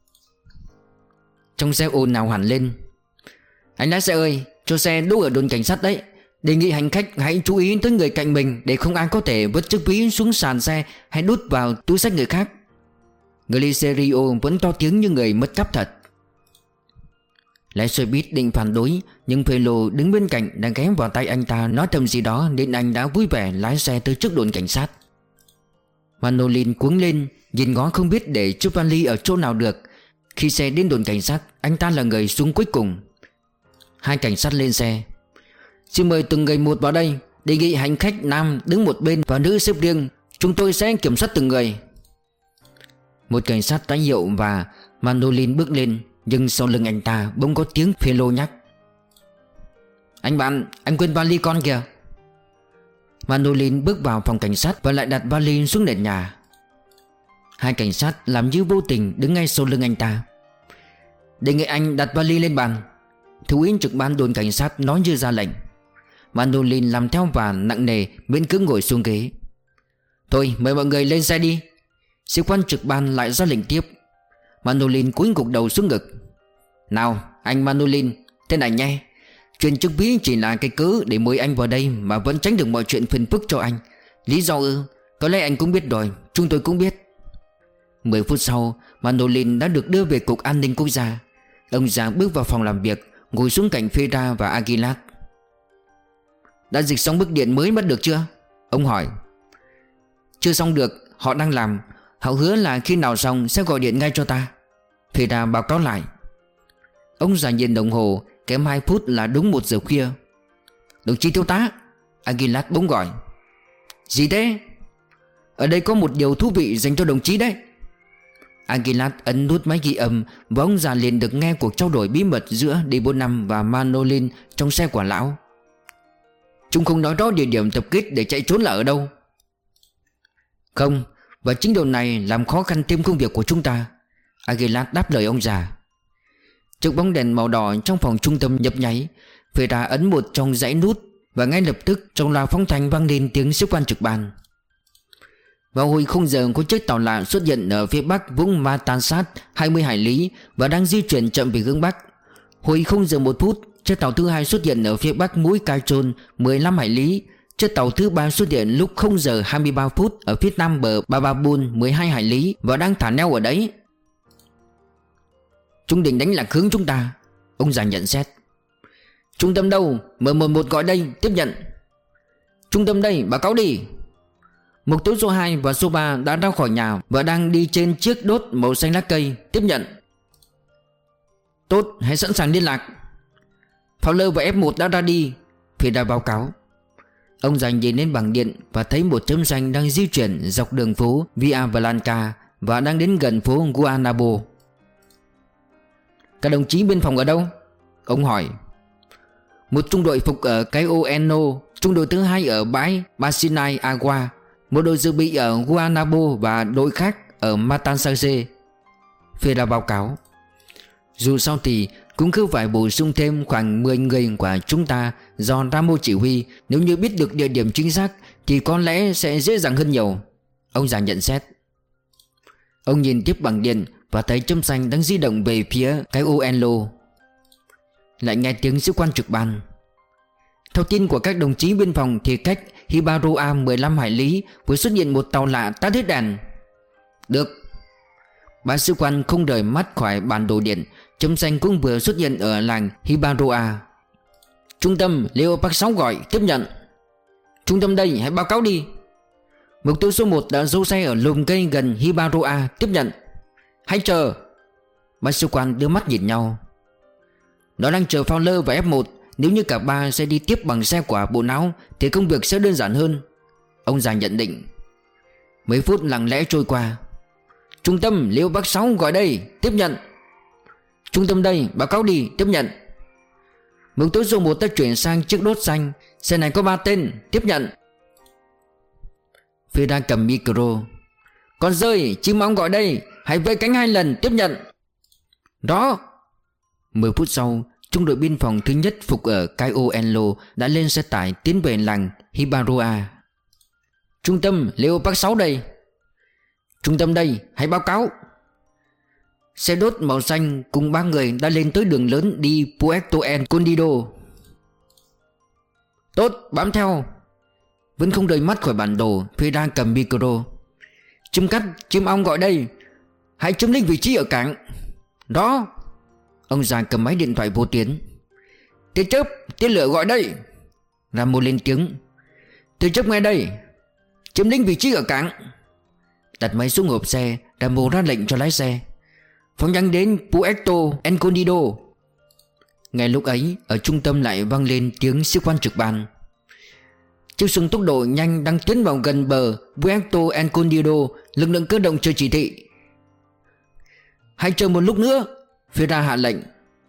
Trong xe ồn ào hẳn lên. Anh lái xe ơi, cho xe đỗ ở đồn cảnh sát đấy. Đề nghị hành khách hãy chú ý tới người cạnh mình, để không ai có thể vứt chiếc ví xuống sàn xe hay đút vào túi xách người khác. Glicerio vẫn to tiếng như người mất cắp thật. Lái xe buýt định phản đối, nhưng Phelo đứng bên cạnh đang ghé vào tay anh ta nói thầm gì đó, nên anh đã vui vẻ lái xe tới trước đồn cảnh sát. Manolin cuống lên, nhìn ngó không biết để chiếc vali ở chỗ nào được. Khi xe đến đồn cảnh sát, anh ta là người xuống cuối cùng. Hai cảnh sát lên xe. Xin mời từng người một vào đây. Đề nghị hành khách nam đứng một bên và nữ xếp riêng. Chúng tôi sẽ kiểm soát từng người. Một cảnh sát ra hiệu và Manolin bước lên. Nhưng sau lưng anh ta bỗng có tiếng Phelo nhắc. Anh bạn, anh quên vali con kìa. Manolin bước vào phòng cảnh sát và lại đặt vali xuống nền nhà. Hai cảnh sát làm như vô tình đứng ngay sau lưng anh ta. Đề nghị anh đặt vali lên bàn. Thủ lĩnh trực ban đồn cảnh sát nói như ra lệnh. Manolin làm theo và nặng nề miễn cưỡng ngồi xuống ghế. Thôi mời mọi người lên xe đi. Sĩ quan trực ban lại ra lệnh tiếp. Manolin cúi gục đầu xuống ngực. Nào anh Manolin, thế này nhé. Chuyện chức ví chỉ là cái cớ để mời anh vào đây mà vẫn tránh được mọi chuyện phiền phức cho anh. Lý do ư? Có lẽ anh cũng biết rồi, chúng tôi cũng biết. Mười phút sau, Manolin đã được đưa về Cục An ninh Quốc gia. Ông già bước vào phòng làm việc, ngồi xuống cạnh Feda và Aguilar. Đã dịch xong bức điện mới bắt được chưa? Ông hỏi. Chưa xong được, họ đang làm. Họ hứa là khi nào xong sẽ gọi điện ngay cho ta. Feda báo cáo lại. Ông già nhìn đồng hồ, kém hai phút là đúng một giờ khuya. Đồng chí thiếu tá, Aguilar bỗng gọi. Gì thế? Ở đây có một điều thú vị dành cho đồng chí đấy. Aguilar ấn nút máy ghi âm và ông già liền được nghe cuộc trao đổi bí mật giữa D bốn năm và Manolin trong xe của lão. Chúng không nói rõ địa điểm tập kết để chạy trốn là ở đâu. Không, và chính điều này làm khó khăn thêm công việc của chúng ta, Aguilar đáp lời ông già. Chiếc bóng đèn màu đỏ trong phòng trung tâm nhấp nháy. Feda ấn một trong dãy nút và ngay lập tức trong loa phóng thanh vang lên tiếng sĩ quan trực ban. Vào hồi không giờ có chiếc tàu lạ xuất hiện ở phía bắc vũng Matansat hai mươi hải lý và đang di chuyển chậm về hướng bắc. Hồi không giờ một phút, chiếc tàu thứ hai xuất hiện ở phía bắc mũi Caichon mười lăm hải lý. Chiếc tàu thứ ba xuất hiện lúc không giờ hai mươi ba phút ở phía nam bờ Bababun mười hai hải lý và đang thả neo ở đấy. Chúng định đánh lạc hướng chúng ta, ông già nhận xét. Trung tâm đâu? M mười một gọi đây, tiếp nhận. Trung tâm đây, báo cáo đi. Mục tiêu số hai và số ba đã ra khỏi nhà và đang đi trên chiếc đốt màu xanh lá cây, tiếp nhận. Tốt, hãy sẵn sàng liên lạc. Fowler và F một đã ra đi, Feda báo cáo. Ông già nhìn lên bảng điện và thấy một chấm xanh đang di chuyển dọc đường phố Via Blanca và đang đến gần phố Guanabo. Các đồng chí biên phòng ở đâu? Ông hỏi. Một trung đội phục ở Cayoeno, trung đội thứ hai ở bãi Basinai Agua, một đội dự bị ở Guanabo và đội khác ở Matanzase, Feda báo cáo. Dù sao thì cũng cứ phải bổ sung thêm khoảng mười người của chúng ta do Ramo chỉ huy. Nếu như biết được địa điểm chính xác thì có lẽ sẽ dễ dàng hơn nhiều, ông già nhận xét. Ông nhìn tiếp bằng điện và thấy chấm xanh đang di động về phía cái Oenlo. Lại nghe tiếng sĩ quan trực ban. Theo tin của các đồng chí biên phòng thì cách Hibaroa mười lăm hải lý vừa xuất hiện một tàu lạ tắt hết đèn. Được. Ba sĩ quan không rời mắt khỏi bản đồ điện. Chấm xanh cũng vừa xuất hiện ở làng Hibaroa. Trung tâm Leopard sáu gọi, tiếp nhận. Trung tâm đây, hãy báo cáo đi. Mục tiêu số một đã giấu xe ở lùm cây gần Hibaroa, tiếp nhận. Hãy chờ. Ba sĩ quan đưa mắt nhìn nhau. Nó đang chờ Fowler và F một. Nếu như cả ba sẽ đi tiếp bằng xe của bộ não thì công việc sẽ đơn giản hơn, ông già nhận định. Mấy phút lặng lẽ trôi qua. Trung tâm Leopard sáu gọi đây, tiếp nhận. Trung tâm đây, báo cáo đi, tiếp nhận. Mục tiêu số một đã chuyển sang chiếc đốt xanh. Xe này có ba tên, tiếp nhận. Feda cầm micro. Con rơi, chim ong gọi đây, hãy vẫy cánh hai lần, tiếp nhận. Đó. Mười phút sau, trung đội biên phòng thứ nhất phục ở Cayoenlo đã lên xe tải tiến về làng Hibaroa. Trung tâm Leopard sáu đây. Trung tâm đây, hãy báo cáo. Xe đốt màu xanh cùng ba người đã lên tới đường lớn đi Puerto Escondido. Tốt, bám theo. Vẫn không rời mắt khỏi bản đồ, Feda cầm micro. Chim cắt, chim ong gọi đây, hãy chấm link vị trí ở cảng. Đó. Ông già cầm máy điện thoại vô tuyến. Tia chớp, tia lửa gọi đây. Ramo lên tiếng. Tia chớp nghe đây, chấm link vị trí ở cảng. Đặt máy xuống hộp xe, Ramo ra lệnh cho lái xe. Phóng nhanh đến Puerto Escondido. Ngay lúc ấy, ở trung tâm lại vang lên tiếng sĩ quan trực ban. Chiếc xuồng tốc độ nhanh đang tiến vào gần bờ Puerto Escondido. Lực lượng cơ động chờ chỉ thị. Hãy chờ một lúc nữa, Feda hạ lệnh.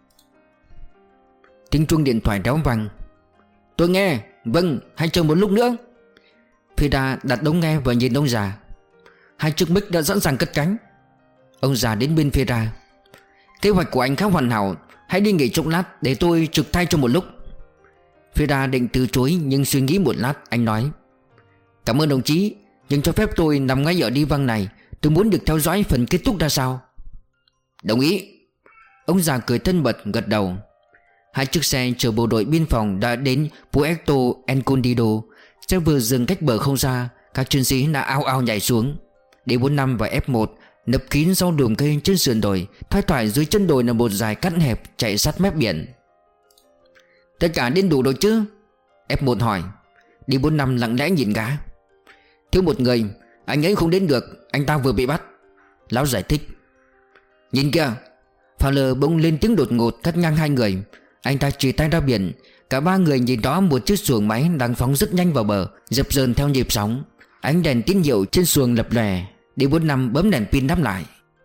Tiếng chuông điện thoại réo vang. Tôi nghe. Vâng, hãy chờ một lúc nữa. Feda đặt ống nghe và nhìn ông già. Hai chiếc mic đã sẵn sàng cất cánh. Ông già đến bên Feda. Kế hoạch của anh khá hoàn hảo. Hãy đi nghỉ chốc lát để tôi trực thay cho một lúc. Feda định từ chối nhưng suy nghĩ một lát, anh nói. Cảm ơn đồng chí, nhưng cho phép tôi nằm ngay ở đi văng này. Tôi muốn được theo dõi phần kết thúc ra sao. Đồng ý. Ông già cười thân mật gật đầu. Hai chiếc xe chở bộ đội biên phòng đã đến Puerto Escondido. Xe vừa dừng cách bờ không xa. Các chiến sĩ đã ao ao nhảy xuống. D bốn năm và F một nấp kín sau đường cây trên sườn đồi. Thoai thoải dưới chân đồi là một dải cắt hẹp chạy sát mép biển. Tất cả đến đủ rồi chứ? F một hỏi. D bốn năm lặng lẽ nhìn gã. Thiếu một người. Anh ấy không đến được, anh ta vừa bị bắt. Lão giải thích. Nhìn kìa. Fowler bỗng lên tiếng đột ngột cắt ngang hai người. Anh ta chỉ tay ra biển. Cả ba người nhìn đó một chiếc xuồng máy đang phóng rất nhanh vào bờ, dập dờn theo nhịp sóng. Ánh đèn tín hiệu trên xuồng lập lòe. D bốn năm bấm đèn pin đáp lại.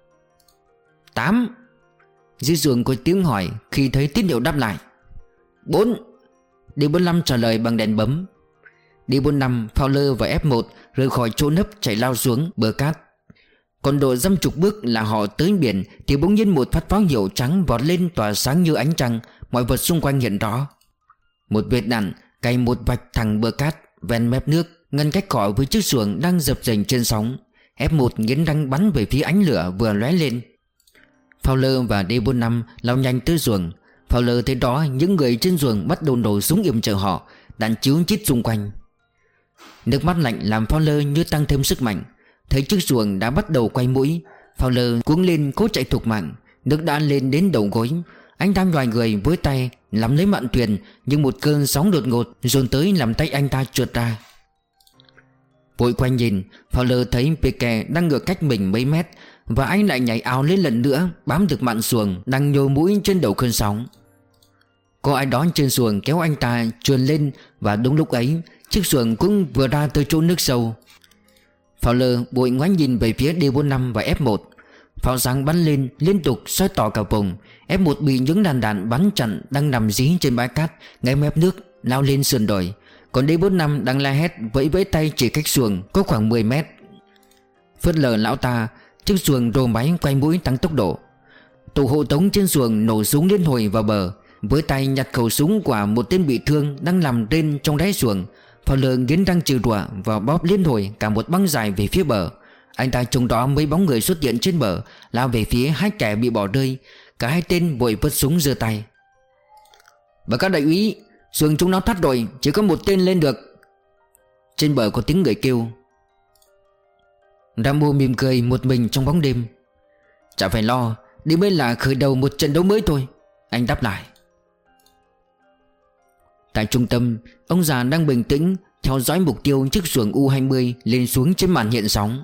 Tám. Dưới xuồng có tiếng hỏi khi thấy tín hiệu đáp lại. Bốn. D bốn năm trả lời bằng đèn bấm. D bốn năm, Fowler và F một rời khỏi chỗ nấp chạy lao xuống bờ cát. Còn độ dăm chục bước là họ tới biển thì bỗng nhiên một phát pháo hiệu trắng vọt lên tỏa sáng như ánh trăng. Mọi vật xung quanh hiện rõ. Một vệt đạn cày một vạch thẳng bờ cát ven mép nước, ngăn cách khỏi với chiếc xuồng đang dập dềnh trên sóng. F một nghiến răng bắn về phía ánh lửa vừa lóe lên. Fowler và D bốn năm lao nhanh tới xuồng. Fowler thấy đó những người trên xuồng bắt đầu nổ súng yểm trợ họ, đạn chiếu chít xung quanh. Nước mắt lạnh làm Fowler như tăng thêm sức mạnh. Thấy chiếc xuồng đã bắt đầu quay mũi, Fowler cuống lên cố chạy thục mạng. Nước đã lên đến đầu gối. Anh ta nhòi người với tay nắm lấy mạn thuyền, nhưng một cơn sóng đột ngột dồn tới làm tay anh ta trượt ra. Vội quay nhìn, Fowler thấy Peke đang ngược cách mình mấy mét, và anh lại nhảy ào lên lần nữa, bám được mạn xuồng đang nhô mũi trên đầu cơn sóng. Có ai đó trên xuồng kéo anh ta trườn lên, và đúng lúc ấy chiếc xuồng cũng vừa ra tới chỗ nước sâu. Fowler vội ngoái nhìn về phía D bốn năm và F một. Pháo sáng bắn lên liên tục soi tỏ cả vùng. F một bị những làn đạn bắn chặn đang nằm dí trên bãi cát ngay mép nước, lao lên sườn đồi. Còn D bốn năm đang la hét vẫy vẫy tay chỉ cách xuồng có khoảng mười mét. Phớt lờ lão ta, chiếc xuồng rồ máy quay mũi tăng tốc độ. Tổ hộ tống trên xuồng nổ súng liên hồi vào bờ. Với tay nhặt khẩu súng của một tên bị thương đang nằm trên trong đáy xuồng, Fowler nghiến răng chửi rủa và bóp liên hồi cả một băng dài về phía bờ. Anh ta trông đó mấy bóng người xuất hiện trên bờ, lao về phía hai kẻ bị bỏ rơi. Cả hai tên vội vứt súng giơ tay. Bà các đại úy, xuồng chúng nó thắt rồi, chỉ có một tên lên được. Trên bờ có tiếng người kêu. Rambo mỉm cười một mình trong bóng đêm. Chả phải lo, đây mới là khởi đầu một trận đấu mới thôi, anh đáp lại. Tại trung tâm, ông già đang bình tĩnh theo dõi mục tiêu chiếc xuồng U hai mươi lên xuống trên màn hiện sóng.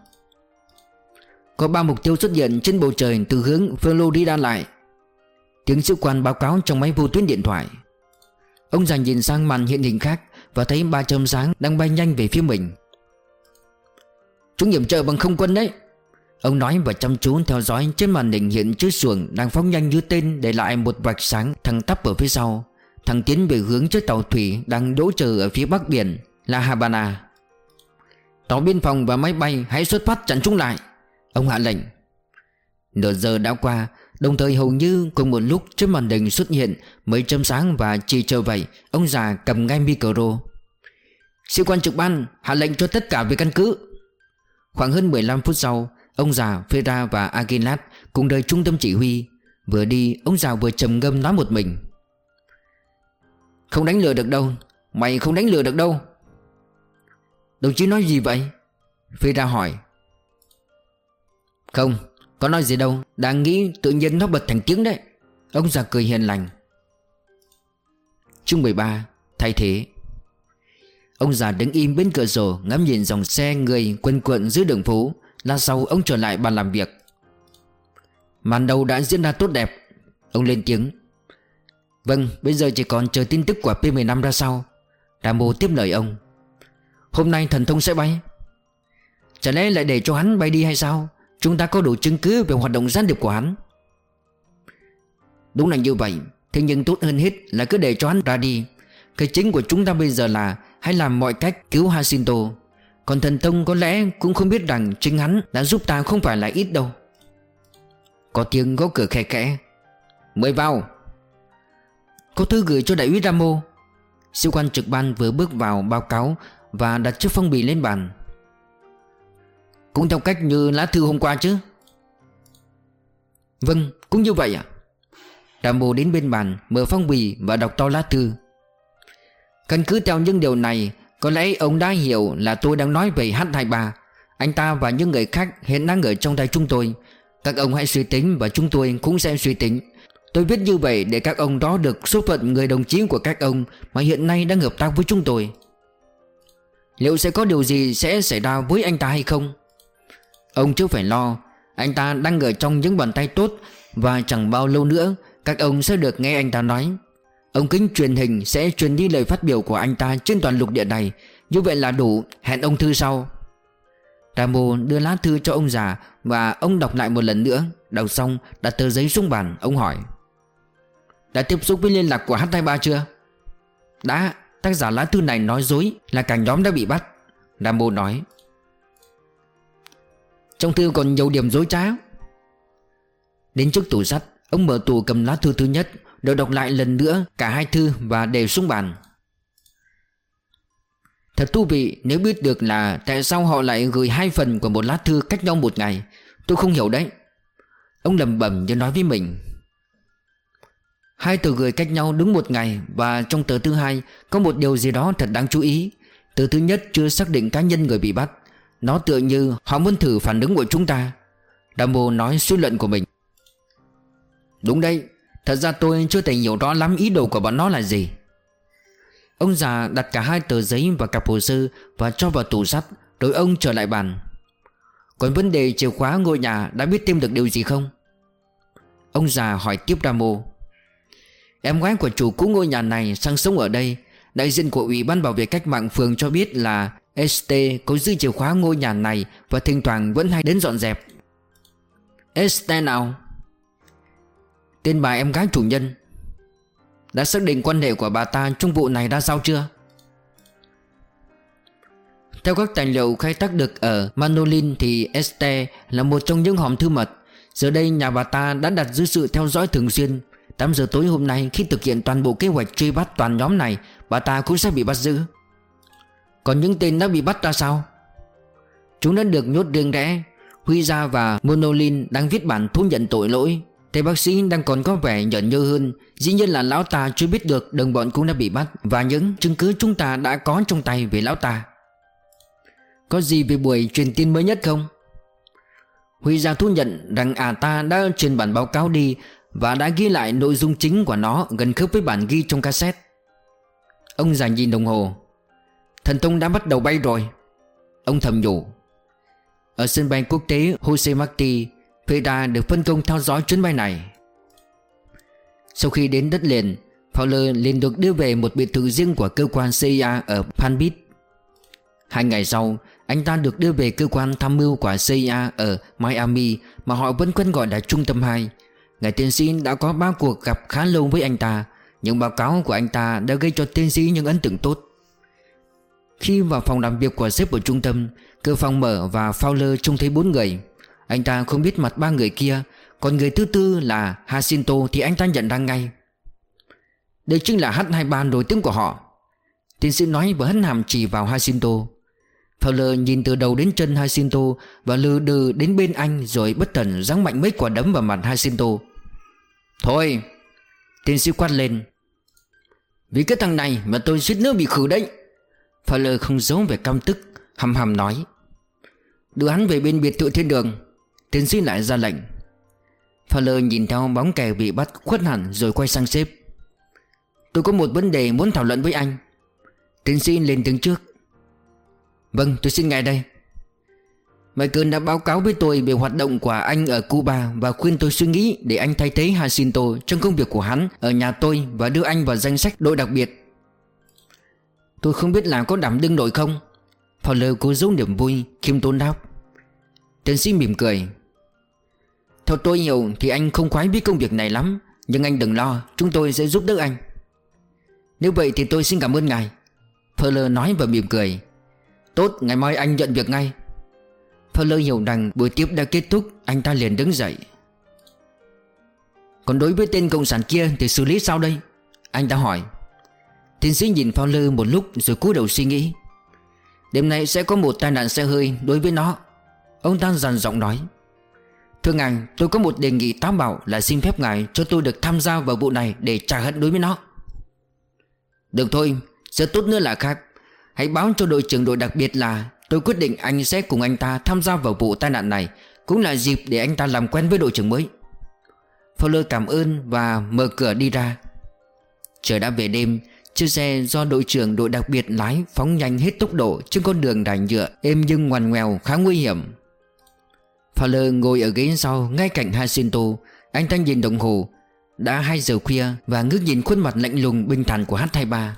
Có ba mục tiêu xuất hiện trên bầu trời từ hướng Florida lại. Tiếng sĩ quan báo cáo trong máy vô tuyến điện thoại. Ông già nhìn sang màn hiện hình khác và thấy ba chấm sáng đang bay nhanh về phía mình. Chúng yểm trợ bằng không quân đấy, ông nói và chăm chú theo dõi trên màn hình hiện chiếc xuồng đang phóng nhanh như tên, để lại một vạch sáng thẳng tắp ở phía sau. Thẳng tiến về hướng chiếc tàu thủy đang đỗ chờ ở phía bắc biển La Habana. Tàu biên phòng và máy bay hãy xuất phát chặn chúng lại, ông hạ lệnh. Nửa giờ đã qua, đồng thời hầu như cùng một lúc trên màn hình xuất hiện mấy chấm sáng, và chỉ chờ vậy ông già cầm ngay micro. Sĩ quan trực ban hạ lệnh cho tất cả về căn cứ. Khoảng hơn mười lăm phút sau, ông già, Ferra và Aguilar cùng đời trung tâm chỉ huy. Vừa đi, ông già vừa trầm ngâm nói một mình. Không đánh lừa được đâu, mày không đánh lừa được đâu. Đồng chí nói gì vậy? Ferra hỏi. Không, có nói gì đâu, đang nghĩ tự nhiên nó bật thành tiếng đấy. Ông già cười hiền lành. Chương mười ba. Thay thế. Ông già đứng im bên cửa sổ ngắm nhìn dòng xe người quần quận dưới đường phố. Lát sau ông trở lại bàn làm việc. Màn đầu đã diễn ra tốt đẹp, ông lên tiếng. Vâng, bây giờ chỉ còn chờ tin tức của P mười lăm ra sao. Rambo tiếp lời ông. Hôm nay thần thông sẽ bay. Chả lẽ lại để cho hắn bay đi hay sao? Chúng ta có đủ chứng cứ về hoạt động gián điệp của hắn. Đúng là như vậy, thế nhưng tốt hơn hết là cứ để cho hắn ra đi. Cái chính của chúng ta bây giờ là hãy làm mọi cách cứu Jacinto. Còn thần thông có lẽ cũng không biết rằng chính hắn đã giúp ta không phải là ít đâu. Có tiếng gõ cửa khẽ khẽ. Mời vào. Có thư gửi cho đại úy Rambo. Sĩ quan trực ban vừa bước vào báo cáo và đặt chiếc phong bì lên bàn. Cũng theo cách như lá thư hôm qua chứ? Vâng, cũng như vậy ạ. Rambo đến bên bàn, mở phong bì và đọc to lá thư. Căn cứ theo những điều này, có lẽ ông đã hiểu là tôi đang nói về H hai ba. Anh ta và những người khác hiện đang ở trong tay chúng tôi. Các ông hãy suy tính và chúng tôi cũng sẽ suy tính. Tôi viết như vậy để các ông đó được số phận người đồng chí của các ông mà hiện nay đang hợp tác với chúng tôi. Liệu sẽ có điều gì sẽ xảy ra với anh ta hay không? Ông chưa phải lo, anh ta đang ở trong những bàn tay tốt, và chẳng bao lâu nữa các ông sẽ được nghe anh ta nói. Ống kính truyền hình sẽ truyền đi lời phát biểu của anh ta trên toàn lục địa này. Như vậy là đủ, hẹn ông thư sau. Ramo đưa lá thư cho ông già và ông đọc lại một lần nữa. Đọc xong đặt tờ giấy xuống bàn. Ông hỏi: đã tiếp xúc với liên lạc của H hai ba chưa? Đã. Tác giả lá thư này nói dối là cả nhóm đã bị bắt, Ramo nói. Trong thư còn nhiều điểm dối trá. Đến trước tủ sắt, ông mở tủ cầm lá thư thứ nhất, rồi đọc lại lần nữa cả hai thư và để xuống bàn. Thật thú vị nếu biết được là tại sao họ lại gửi hai phần của một lá thư cách nhau một ngày. Tôi không hiểu đấy. Ông lẩm bẩm như nói với mình. Hai tờ gửi cách nhau đúng một ngày, và trong tờ thứ hai có một điều gì đó thật đáng chú ý. Tờ thứ nhất chưa xác định cá nhân người bị bắt. Nó tựa như họ muốn thử phản ứng của chúng ta. Ramo nói suy luận của mình. Đúng đấy. Thật ra tôi chưa thể hiểu rõ lắm ý đồ của bọn nó là gì. Ông già đặt cả hai tờ giấy và cặp hồ sơ và cho vào tủ sắt, rồi ông trở lại bàn. Còn vấn đề chìa khóa ngôi nhà đã biết thêm được điều gì không? Ông già hỏi tiếp Ramo. Em gái của chủ cũ ngôi nhà này sang sống ở đây. Đại diện của Ủy ban bảo vệ cách mạng phường cho biết là ét tê có giữ chìa khóa ngôi nhà này và thỉnh thoảng vẫn hay đến dọn dẹp. ét tê nào? Tên bà em gái chủ nhân. Đã xác định quan hệ của bà ta trong vụ này ra sao chưa? Theo các tài liệu khai thác được ở Manolin thì Esther là một trong những hòm thư mật. Giờ đây nhà bà ta đã đặt dưới sự theo dõi thường xuyên. Tám giờ tối hôm nay, khi thực hiện toàn bộ kế hoạch truy bắt toàn nhóm này, bà ta cũng sẽ bị bắt giữ. Còn những tên đã bị bắt ra sao? Chúng đã được nhốt riêng rẽ. Huy Gia và Manolin đang viết bản thú nhận tội lỗi. Thầy bác sĩ đang còn có vẻ nhởn nhơ hơn. Dĩ nhiên là lão ta chưa biết được đồng bọn cũng đã bị bắt, và những chứng cứ chúng ta đã có trong tay về lão ta. Có gì về buổi truyền tin mới nhất không? Huy Gia thú nhận rằng ả ta đã truyền bản báo cáo đi và đã ghi lại nội dung chính của nó gần khớp với bản ghi trong cassette. Ông già nhìn đồng hồ. Thần Tông đã bắt đầu bay rồi. Ông thầm nhủ. Ở sân bay quốc tế Jose Marti, Feda được phân công theo dõi chuyến bay này. Sau khi đến đất liền, Fowler liền được đưa về một biệt thự riêng của cơ quan xê i a ở Palm Beach. Hai ngày sau, anh ta được đưa về cơ quan tham mưu của xê i a ở Miami, mà họ vẫn quen gọi là Trung tâm hai. Ngài tiến sĩ đã có ba cuộc gặp khá lâu với anh ta. Những báo cáo của anh ta đã gây cho tiến sĩ những ấn tượng tốt. Khi vào phòng làm việc của sếp ở trung tâm, cửa phòng mở và Fowler trông thấy bốn người. Anh ta không biết mặt ba người kia, còn người thứ tư là Jacinto thì anh ta nhận ra ngay. Đây chính là H hai ba nổi tiếng của họ, tiến sĩ nói và hất hàm chỉ vào Jacinto. Fowler nhìn từ đầu đến chân Jacinto và lừ đừ đến bên anh, rồi bất thần giáng mạnh mấy quả đấm vào mặt Jacinto. Thôi, tiến sĩ quát lên. Vì cái thằng này mà tôi suýt nữa bị khử đấy. Fowler không giấu vẻ căm tức, hầm hầm nói. Đưa hắn về bên biệt thự thiên đường. Tiến sĩ lại ra lệnh. Fowler nhìn theo bóng kẻ bị bắt khuất hẳn rồi quay sang sếp. Tôi có một vấn đề muốn thảo luận với anh. Tiến sĩ lên tiếng trước. Vâng, tôi xin nghe đây. Michael đã báo cáo với tôi về hoạt động của anh ở Cuba và khuyên tôi suy nghĩ để anh thay thế Jacinto trong công việc của hắn ở nhà tôi và đưa anh vào danh sách đội đặc biệt. Tôi không biết là có đảm đương nổi không? Fowler cố giấu niềm vui, khiêm tốn đáp. Tiến sĩ mỉm cười. Theo tôi hiểu thì anh không khoái biết công việc này lắm, nhưng anh đừng lo, chúng tôi sẽ giúp đỡ anh. Nếu vậy thì tôi xin cảm ơn ngài, Fowler nói và mỉm cười. Tốt, ngày mai anh nhận việc ngay. Fowler hiểu rằng buổi tiếp đã kết thúc. Anh ta liền đứng dậy. Còn đối với tên cộng sản kia thì xử lý sao đây? Anh ta hỏi. Tiến sĩ nhìn Fowler một lúc rồi cúi đầu suy nghĩ. Đêm nay sẽ có một tai nạn xe hơi đối với nó, ông ta dằn giọng nói. Thưa ngài, tôi có một đề nghị táo bạo là xin phép ngài cho tôi được tham gia vào vụ này để trả hận đối với nó. Được thôi, rất tốt nữa là khác. Hãy báo cho đội trưởng đội đặc biệt là tôi quyết định anh sẽ cùng anh ta tham gia vào vụ tai nạn này, cũng là dịp để anh ta làm quen với đội trưởng mới. Fowler cảm ơn và mở cửa đi ra. Trời đã về đêm. Chiếc xe do đội trưởng đội đặc biệt lái phóng nhanh hết tốc độ trên con đường đài nhựa êm nhưng ngoằn ngoèo khá nguy hiểm. Fowler ngồi ở ghế sau ngay cạnh Jacinto. Anh ta nhìn đồng hồ. Đã hai giờ khuya và ngước nhìn khuôn mặt lạnh lùng bình thản của H hai ba.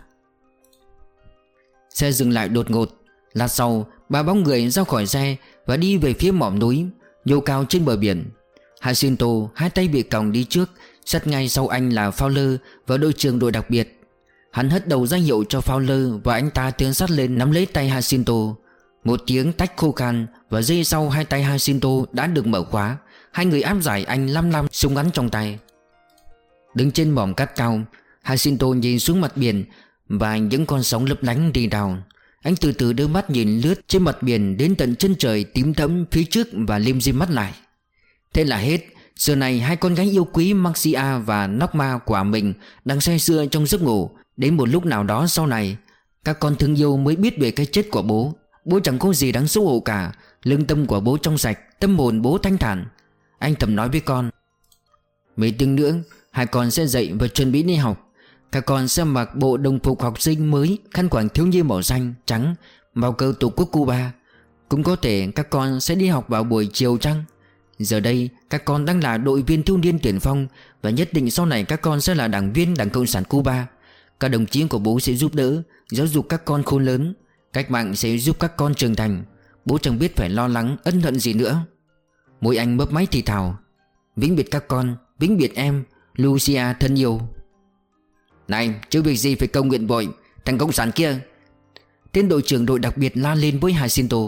Xe dừng lại đột ngột. Lát sau, ba bóng người ra khỏi xe và đi về phía mỏm núi nhô cao trên bờ biển. Jacinto hai tay bị còng đi trước, sát ngay sau anh là Fowler và đội trưởng đội đặc biệt. Hắn hất đầu ra hiệu cho Fowler và anh ta tiến sát lên nắm lấy tay Jacinto. Một tiếng tách khô khan và giây sau hai tay Jacinto đã được mở khóa. Hai người áp giải anh lăm lăm súng ngắn trong tay. Đứng trên mỏm cát cao, Jacinto nhìn xuống mặt biển và những con sóng lấp lánh đi đào. Anh từ từ đưa mắt nhìn lướt trên mặt biển đến tận chân trời tím thẫm phía trước và liêm diêm mắt lại. Thế là hết. Giờ này hai con gái yêu quý Marcia và Norma của mình đang say sưa trong giấc ngủ. Đến một lúc nào đó sau này, các con thương yêu mới biết về cái chết của bố. Bố chẳng có gì đáng xấu hổ cả. Lương tâm của bố trong sạch, tâm hồn bố thanh thản. Anh thầm nói với con. Mấy tiếng nữa hai con sẽ dậy và chuẩn bị đi học. Các con sẽ mặc bộ đồng phục học sinh mới, khăn quàng thiếu nhi màu xanh, trắng, màu cờ tổ quốc Cuba. Cũng có thể các con sẽ đi học vào buổi chiều trăng. Giờ đây các con đang là đội viên thiếu niên tiền phong, và nhất định sau này các con sẽ là đảng viên Đảng Cộng sản Cuba. Các đồng chí của bố sẽ giúp đỡ, giáo dục các con khôn lớn. Cách mạng sẽ giúp các con trưởng thành. Bố chẳng biết phải lo lắng, ân hận gì nữa. Môi anh mấp máy thì thào. Vĩnh biệt các con, vĩnh biệt em, Lucia thân yêu. Này, chứ việc gì phải cầu nguyện vội. Thằng cộng sản kia. Tên đội trưởng đội đặc biệt la lên với Jacinto.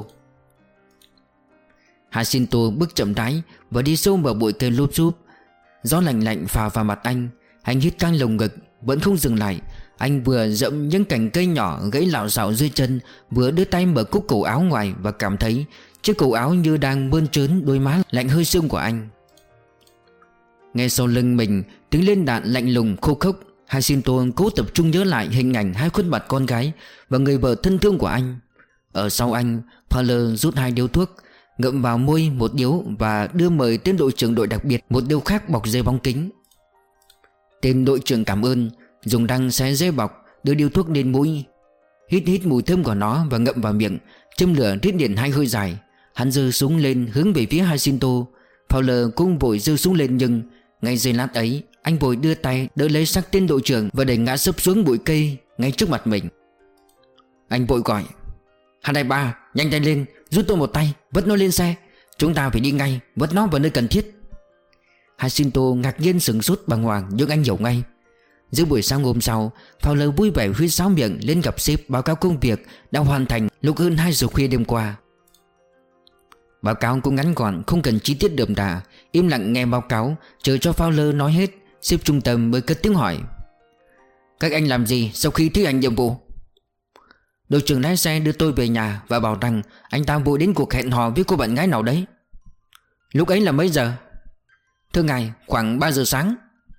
Jacinto bước chậm rãi và đi sâu vào bụi cây lốp xúp. Gió lạnh lạnh phả vào mặt anh. Anh hít căng lồng ngực, vẫn không dừng lại. Anh vừa dẫm những cành cây nhỏ gãy lạo xạo dưới chân, vừa đưa tay mở cúc cổ áo ngoài và cảm thấy chiếc cổ áo như đang bơn trớn đôi má lạnh hơi sương của anh. Nghe sau lưng mình tiếng lên đạn lạnh lùng khô khốc, Jacinto cố tập trung nhớ lại hình ảnh hai khuôn mặt con gái và người vợ thân thương của anh. Ở sau anh, Fowler rút hai điếu thuốc, ngậm vào môi một điếu và đưa mời tên đội trưởng đội đặc biệt một điếu khác bọc dây bóng kính. Tên đội trưởng cảm ơn, dùng răng xé dây bọc, đưa điếu thuốc lên mũi, hít hít mùi thơm của nó và ngậm vào miệng, châm lửa rít điện hai hơi dài. Hắn giơ súng lên hướng về phía Jacinto. Fowler cũng vội giơ súng lên, nhưng ngay giây lát ấy anh vội đưa tay đỡ lấy xác tên đội trưởng và đẩy ngã sấp xuống bụi cây ngay trước mặt mình. Anh vội gọi. Hai đại ba, nhanh tay lên, giúp tôi một tay, vớt nó lên xe. Chúng ta phải đi ngay, vớt nó vào nơi cần thiết. Jacinto ngạc nhiên sửng sốt bàng hoàng, nhưng anh hiểu ngay. Giữa buổi sáng hôm sau, Fowler vui vẻ huýt sáo miệng lên gặp sếp báo cáo công việc đã hoàn thành lúc hơn hai giờ khuya đêm qua. Báo cáo cũng ngắn gọn, không cần chi tiết đượm đà. Im lặng nghe báo cáo, chờ cho Fowler nói hết, sếp trung tâm mới cất tiếng hỏi. Các anh làm gì sau khi thi hành nhiệm vụ? Đội trưởng lái xe đưa tôi về nhà và bảo rằng anh ta vội đến cuộc hẹn hò với cô bạn gái nào đấy. Lúc ấy là mấy giờ? Thưa ngài, khoảng ba giờ sáng.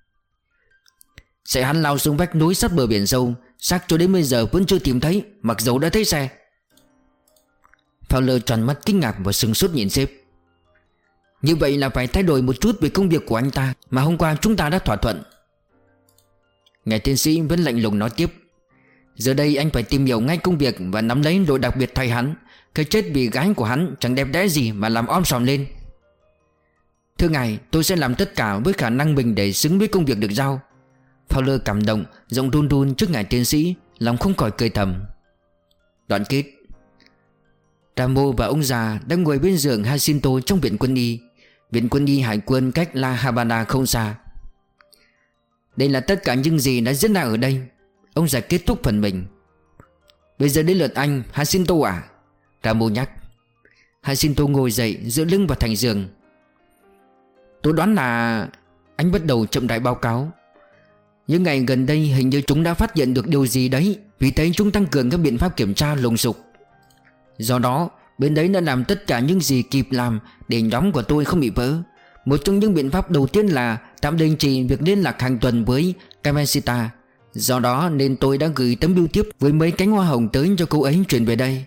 Xe hắn lao xuống vách núi sát bờ biển sâu, xác cho đến bây giờ vẫn chưa tìm thấy, mặc dầu đã thấy xe. Fowler tròn mắt kinh ngạc và sừng sốt nhìn sếp. Như vậy là phải thay đổi một chút về công việc của anh ta mà hôm qua chúng ta đã thỏa thuận. Ngài tiến sĩ vẫn lạnh lùng nói tiếp. Giờ đây anh phải tìm hiểu ngay công việc và nắm lấy đội đặc biệt thay hắn. Cái chết vì gái của hắn chẳng đẹp đẽ gì mà làm om sòm lên. Thưa ngài, tôi sẽ làm tất cả với khả năng mình để xứng với công việc được giao. Fowler cảm động, giọng run run trước ngài tiến sĩ, lòng không khỏi cười thầm. Đoạn kết. Ramo và ông già đang ngồi bên giường Jacinto trong viện quân y. Viện quân y hải quân cách La Habana không xa. Đây là tất cả những gì đã diễn ra ở đây. Ông già kết thúc phần mình. Bây giờ đến lượt anh, Jacinto à? Ramo nhắc. Jacinto ngồi dậy, dựa lưng vào thành giường. Tôi đoán là... Anh bắt đầu chậm rãi báo cáo. Những ngày gần đây hình như chúng đã phát hiện được điều gì đấy, vì thế chúng tăng cường các biện pháp kiểm tra lùng sục. Do đó bên đấy đã làm tất cả những gì kịp làm để nhóm của tôi không bị vỡ. Một trong những biện pháp đầu tiên là tạm đình chỉ việc liên lạc hàng tuần với Kameshita. Do đó nên tôi đã gửi tấm bưu thiếp với mấy cánh hoa hồng tới cho cô ấy chuyển về đây.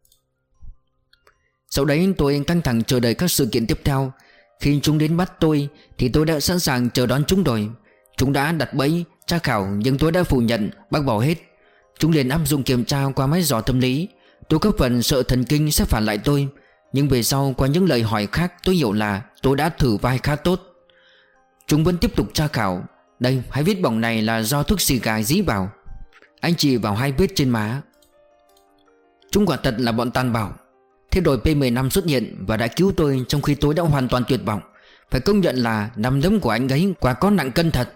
Sau đấy tôi căng thẳng chờ đợi các sự kiện tiếp theo. Khi chúng đến bắt tôi thì tôi đã sẵn sàng chờ đón chúng rồi. Chúng đã đặt bẫy, tra khảo, nhưng tôi đã phủ nhận, bác bỏ hết. Chúng liền áp dụng kiểm tra qua máy dò tâm lý. Tôi có phần sợ thần kinh sẽ phản lại tôi. Nhưng về sau qua những lời hỏi khác tôi hiểu là tôi đã thử vai khá tốt. Chúng vẫn tiếp tục tra khảo. Đây, hai vết bỏng này là do thuốc xì gà dí vào. Anh chỉ vào hai vết trên má. Chúng quả thật là bọn tàn bạo. Thế rồi P mười lăm xuất hiện và đã cứu tôi trong khi tôi đã hoàn toàn tuyệt vọng. Phải công nhận là nắm đấm của anh ấy quả có nặng cân thật.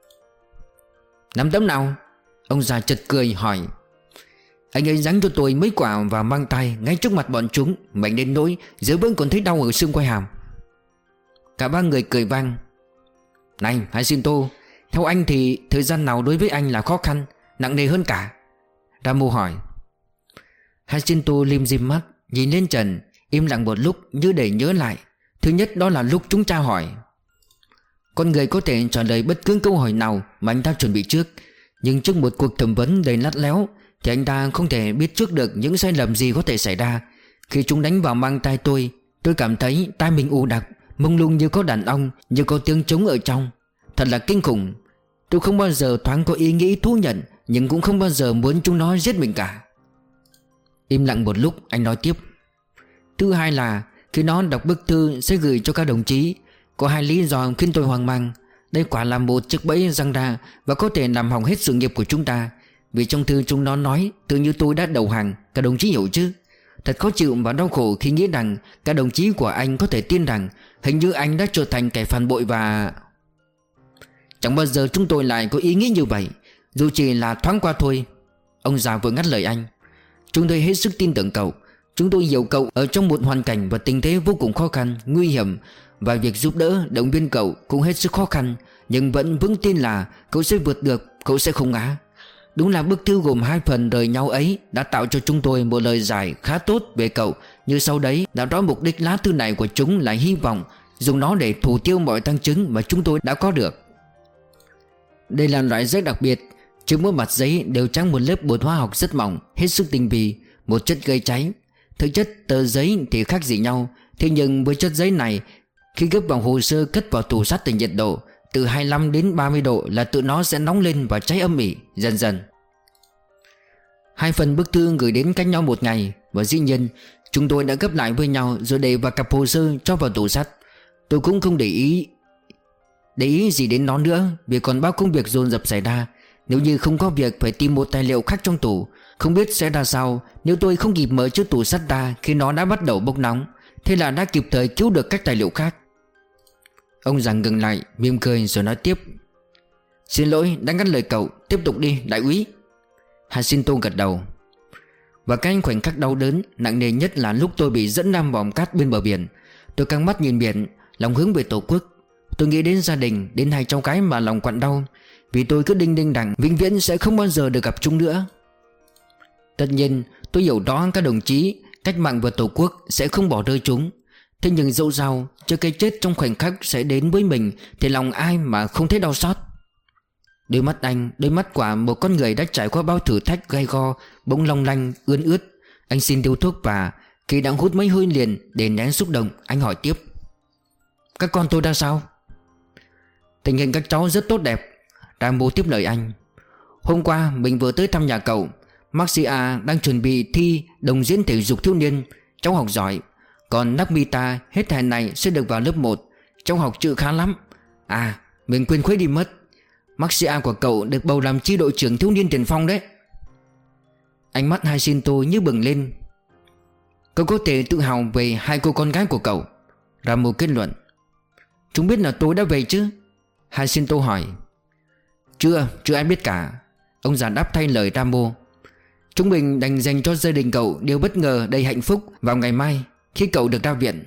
Nắm đấm nào? Ông già chật cười hỏi. Anh ấy giáng cho tôi mấy quả vào mang tay ngay trước mặt bọn chúng, mạnh đến nỗi giờ vẫn còn thấy đau ở xương quai hàm. Cả ba người cười vang. Này Jacinto, theo anh thì thời gian nào đối với anh là khó khăn, nặng nề hơn cả? Ramo hỏi. Jacinto lim dim mắt, nhìn lên trần, im lặng một lúc như để nhớ lại. Thứ nhất đó là lúc chúng tra hỏi. Con người có thể trả lời bất cứ câu hỏi nào mà anh ta chuẩn bị trước, nhưng trước một cuộc thẩm vấn đầy lắt léo thì anh ta không thể biết trước được những sai lầm gì có thể xảy ra. Khi chúng đánh vào mang tai tôi, tôi cảm thấy tai mình ù đặc, mông lung như có đàn ong, như có tiếng trống ở trong. Thật là kinh khủng. Tôi không bao giờ thoáng có ý nghĩ thú nhận, nhưng cũng không bao giờ muốn chúng nó giết mình cả. Im lặng một lúc anh nói tiếp. Thứ hai là khi nó đọc bức thư sẽ gửi cho các đồng chí, có hai lý do khiến tôi hoang mang. Đây quả là một chiếc bẫy răng ra và có thể làm hỏng hết sự nghiệp của chúng ta. Vì trong thư chúng nó nói tự như tôi đã đầu hàng. Các đồng chí hiểu chứ? Thật khó chịu và đau khổ khi nghĩ rằng các đồng chí của anh có thể tin rằng hình như anh đã trở thành kẻ phản bội và... Chẳng bao giờ chúng tôi lại có ý nghĩ như vậy, dù chỉ là thoáng qua thôi. Ông già vừa ngắt lời anh. Chúng tôi hết sức tin tưởng cậu. Chúng tôi hiểu cậu ở trong một hoàn cảnh và tình thế vô cùng khó khăn, nguy hiểm, và việc giúp đỡ, động viên cậu cũng hết sức khó khăn. Nhưng vẫn vững tin là cậu sẽ vượt được, cậu sẽ không ngã. Đúng là bức thư gồm hai phần rời nhau ấy đã tạo cho chúng tôi một lời giải khá tốt về cậu. Như sau đấy đã rõ mục đích lá thư này của chúng là hy vọng dùng nó để thủ tiêu mọi tăng chứng mà chúng tôi đã có được. Đây là loại giấy đặc biệt. Trên mỗi mặt giấy đều trắng một lớp bột hóa học rất mỏng, hết sức tinh vi, một chất gây cháy. Thực chất tờ giấy thì khác gì nhau, thế nhưng với chất giấy này, khi gấp vào hồ sơ cất vào tủ sắt thì nhiệt độ từ hai mươi lăm đến ba mươi độ là tự nó sẽ nóng lên và cháy âm ỉ dần dần. Hai phần bức thư gửi đến cách nhau một ngày, và dĩ nhiên chúng tôi đã gấp lại với nhau rồi để vào cặp hồ sơ cho vào tủ sắt. Tôi cũng không để ý Để ý gì đến nó nữa, vì còn bao công việc dồn dập xảy ra. Nếu như không có việc phải tìm một tài liệu khác trong tủ, không biết sẽ ra sao nếu tôi không kịp mở chiếc tủ sắt ra khi nó đã bắt đầu bốc nóng. Thế là đã kịp thời cứu được các tài liệu khác. Ông già ngừng lại, mỉm cười rồi nói tiếp. Xin lỗi đã ngắt lời cậu, tiếp tục đi đại úy. Jacinto gật đầu. Và cái khoảnh khắc đau đớn nặng nề nhất là lúc tôi bị dẫn nam vòng cát bên bờ biển. Tôi căng mắt nhìn biển, lòng hướng về tổ quốc. Tôi nghĩ đến gia đình, đến hai cháu cái mà lòng quặn đau. Vì tôi cứ đinh đinh rằng vĩnh viễn sẽ không bao giờ được gặp chúng nữa. Tất nhiên tôi hiểu rõ các đồng chí cách mạng và tổ quốc sẽ không bỏ rơi chúng. Thế nhưng dẫu sao trước cái chết trong khoảnh khắc sẽ đến với mình thì lòng ai mà không thấy đau xót. Đôi mắt anh, đôi mắt của một con người đã trải qua bao thử thách gay go, bỗng long lanh, ươn ướt. Anh xin điếu thuốc và khi đã hút mấy hơi liền để nén xúc động, anh hỏi tiếp. Các con tôi ra sao? Tình hình các cháu rất tốt đẹp. Rambo tiếp lời anh. Hôm qua mình vừa tới thăm nhà cậu. Maxia đang chuẩn bị thi đồng diễn thể dục thiếu niên. Cháu học giỏi. Còn Nakmita hết hè này sẽ được vào lớp một. Cháu học chữ khá lắm. À mình quên khuấy đi mất. Maxia của cậu được bầu làm chi đội trưởng thiếu niên tiền phong đấy. Ánh mắt Jacinto như bừng lên. Cậu có thể tự hào về hai cô con gái của cậu. Rambo kết luận. Chúng biết là tôi đã về chứ? Jacinto hỏi. Chưa, chưa ai biết cả. Ông già đáp thay lời Rambo. Chúng mình đành dành cho gia đình cậu điều bất ngờ đầy hạnh phúc vào ngày mai khi cậu được ra viện.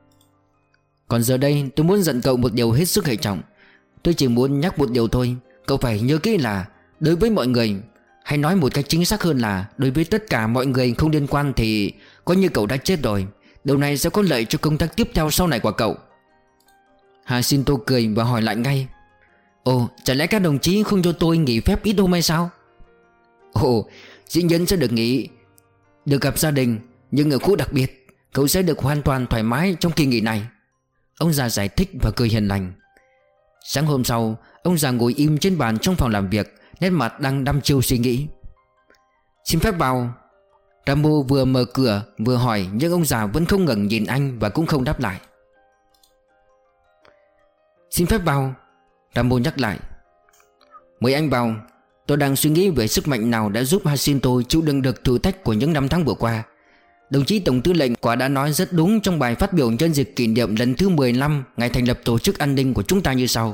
Còn giờ đây tôi muốn dặn cậu một điều hết sức hệ trọng. Tôi chỉ muốn nhắc một điều thôi. Cậu phải nhớ kỹ là đối với mọi người, hay nói một cách chính xác hơn là đối với tất cả mọi người không liên quan thì coi như cậu đã chết rồi. Điều này sẽ có lợi cho công tác tiếp theo sau này của cậu. Jacinto cười và hỏi lại ngay. Ồ, chả lẽ các đồng chí không cho tôi nghỉ phép ít hôm hay sao? Ồ, dĩ nhiên sẽ được nghỉ, được gặp gia đình. Nhưng ở khu đặc biệt, cậu sẽ được hoàn toàn thoải mái trong kỳ nghỉ này. Ông già giải thích và cười hiền lành. Sáng hôm sau, ông già ngồi im trên bàn trong phòng làm việc, nét mặt đang đăm chiêu suy nghĩ. Xin phép vào. Rambo vừa mở cửa vừa hỏi, nhưng ông già vẫn không ngẩng nhìn anh và cũng không đáp lại. "Xin phép vào." Rambo nhắc lại. "Mời anh vào. Tôi đang suy nghĩ về sức mạnh nào đã giúp Jacinto chịu đựng được thử thách của những năm tháng vừa qua. Đồng chí Tổng tư lệnh quả đã nói rất đúng trong bài phát biểu nhân dịp kỷ niệm lần thứ mười lăm ngày thành lập tổ chức an ninh của chúng ta như sau: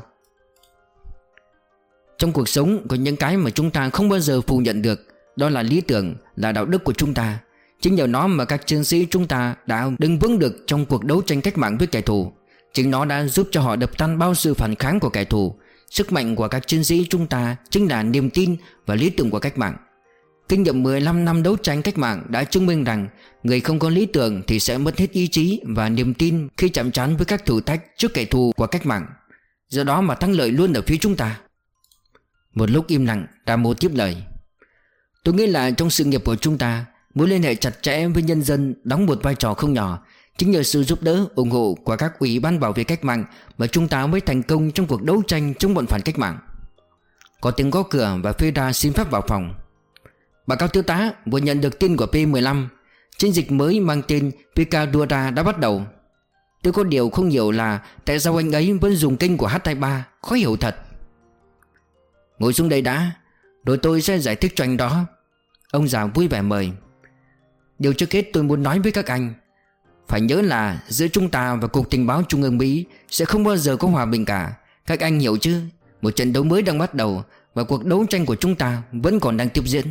Trong cuộc sống có những cái mà chúng ta không bao giờ phủ nhận được. Đó là lý tưởng, là đạo đức của chúng ta. Chính nhờ nó mà các chiến sĩ chúng ta đã đứng vững được trong cuộc đấu tranh cách mạng với kẻ thù. Chính nó đã giúp cho họ đập tan bao sự phản kháng của kẻ thù. Sức mạnh của các chiến sĩ chúng ta chính là niềm tin và lý tưởng của cách mạng. Kinh nghiệm mười lăm năm đấu tranh cách mạng đã chứng minh rằng người không có lý tưởng thì sẽ mất hết ý chí và niềm tin khi chạm trán với các thử thách trước kẻ thù của cách mạng. Do đó mà thắng lợi luôn ở phía chúng ta." Một lúc im lặng, Rambo tiếp lời: "Tôi nghĩ là trong sự nghiệp của chúng ta, mối liên hệ chặt chẽ với nhân dân đóng một vai trò không nhỏ. Chính nhờ sự giúp đỡ, ủng hộ của các ủy ban bảo vệ cách mạng mà chúng ta mới thành công trong cuộc đấu tranh chống bọn phản cách mạng." Có tiếng gõ cửa và Fedra xin phép vào phòng. "Báo cáo thiếu tá, vừa nhận được tin của P mười lăm. Chiến dịch mới mang tên Picadura đã bắt đầu. Tôi có điều không hiểu là tại sao anh ấy vẫn dùng kênh của H hai mươi ba, khó hiểu thật." "Ngồi xuống đây đã, rồi tôi sẽ giải thích cho anh đó." Ông già vui vẻ mời. "Điều trước hết tôi muốn nói với các anh, phải nhớ là giữa chúng ta và Cục Tình báo Trung ương Mỹ sẽ không bao giờ có hòa bình cả. Các anh hiểu chứ? Một trận đấu mới đang bắt đầu và cuộc đấu tranh của chúng ta vẫn còn đang tiếp diễn."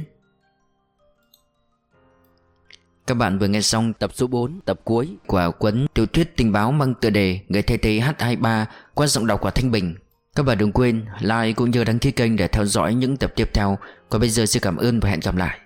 Các bạn vừa nghe xong tập số bốn, tập cuối của cuốn tiểu thuyết tình báo mang tựa đề Người thay thế H hai mươi ba qua giọng đọc của Thanh Bình. Các bạn đừng quên like cũng như đăng ký kênh để theo dõi những tập tiếp theo. Còn bây giờ xin cảm ơn và hẹn gặp lại.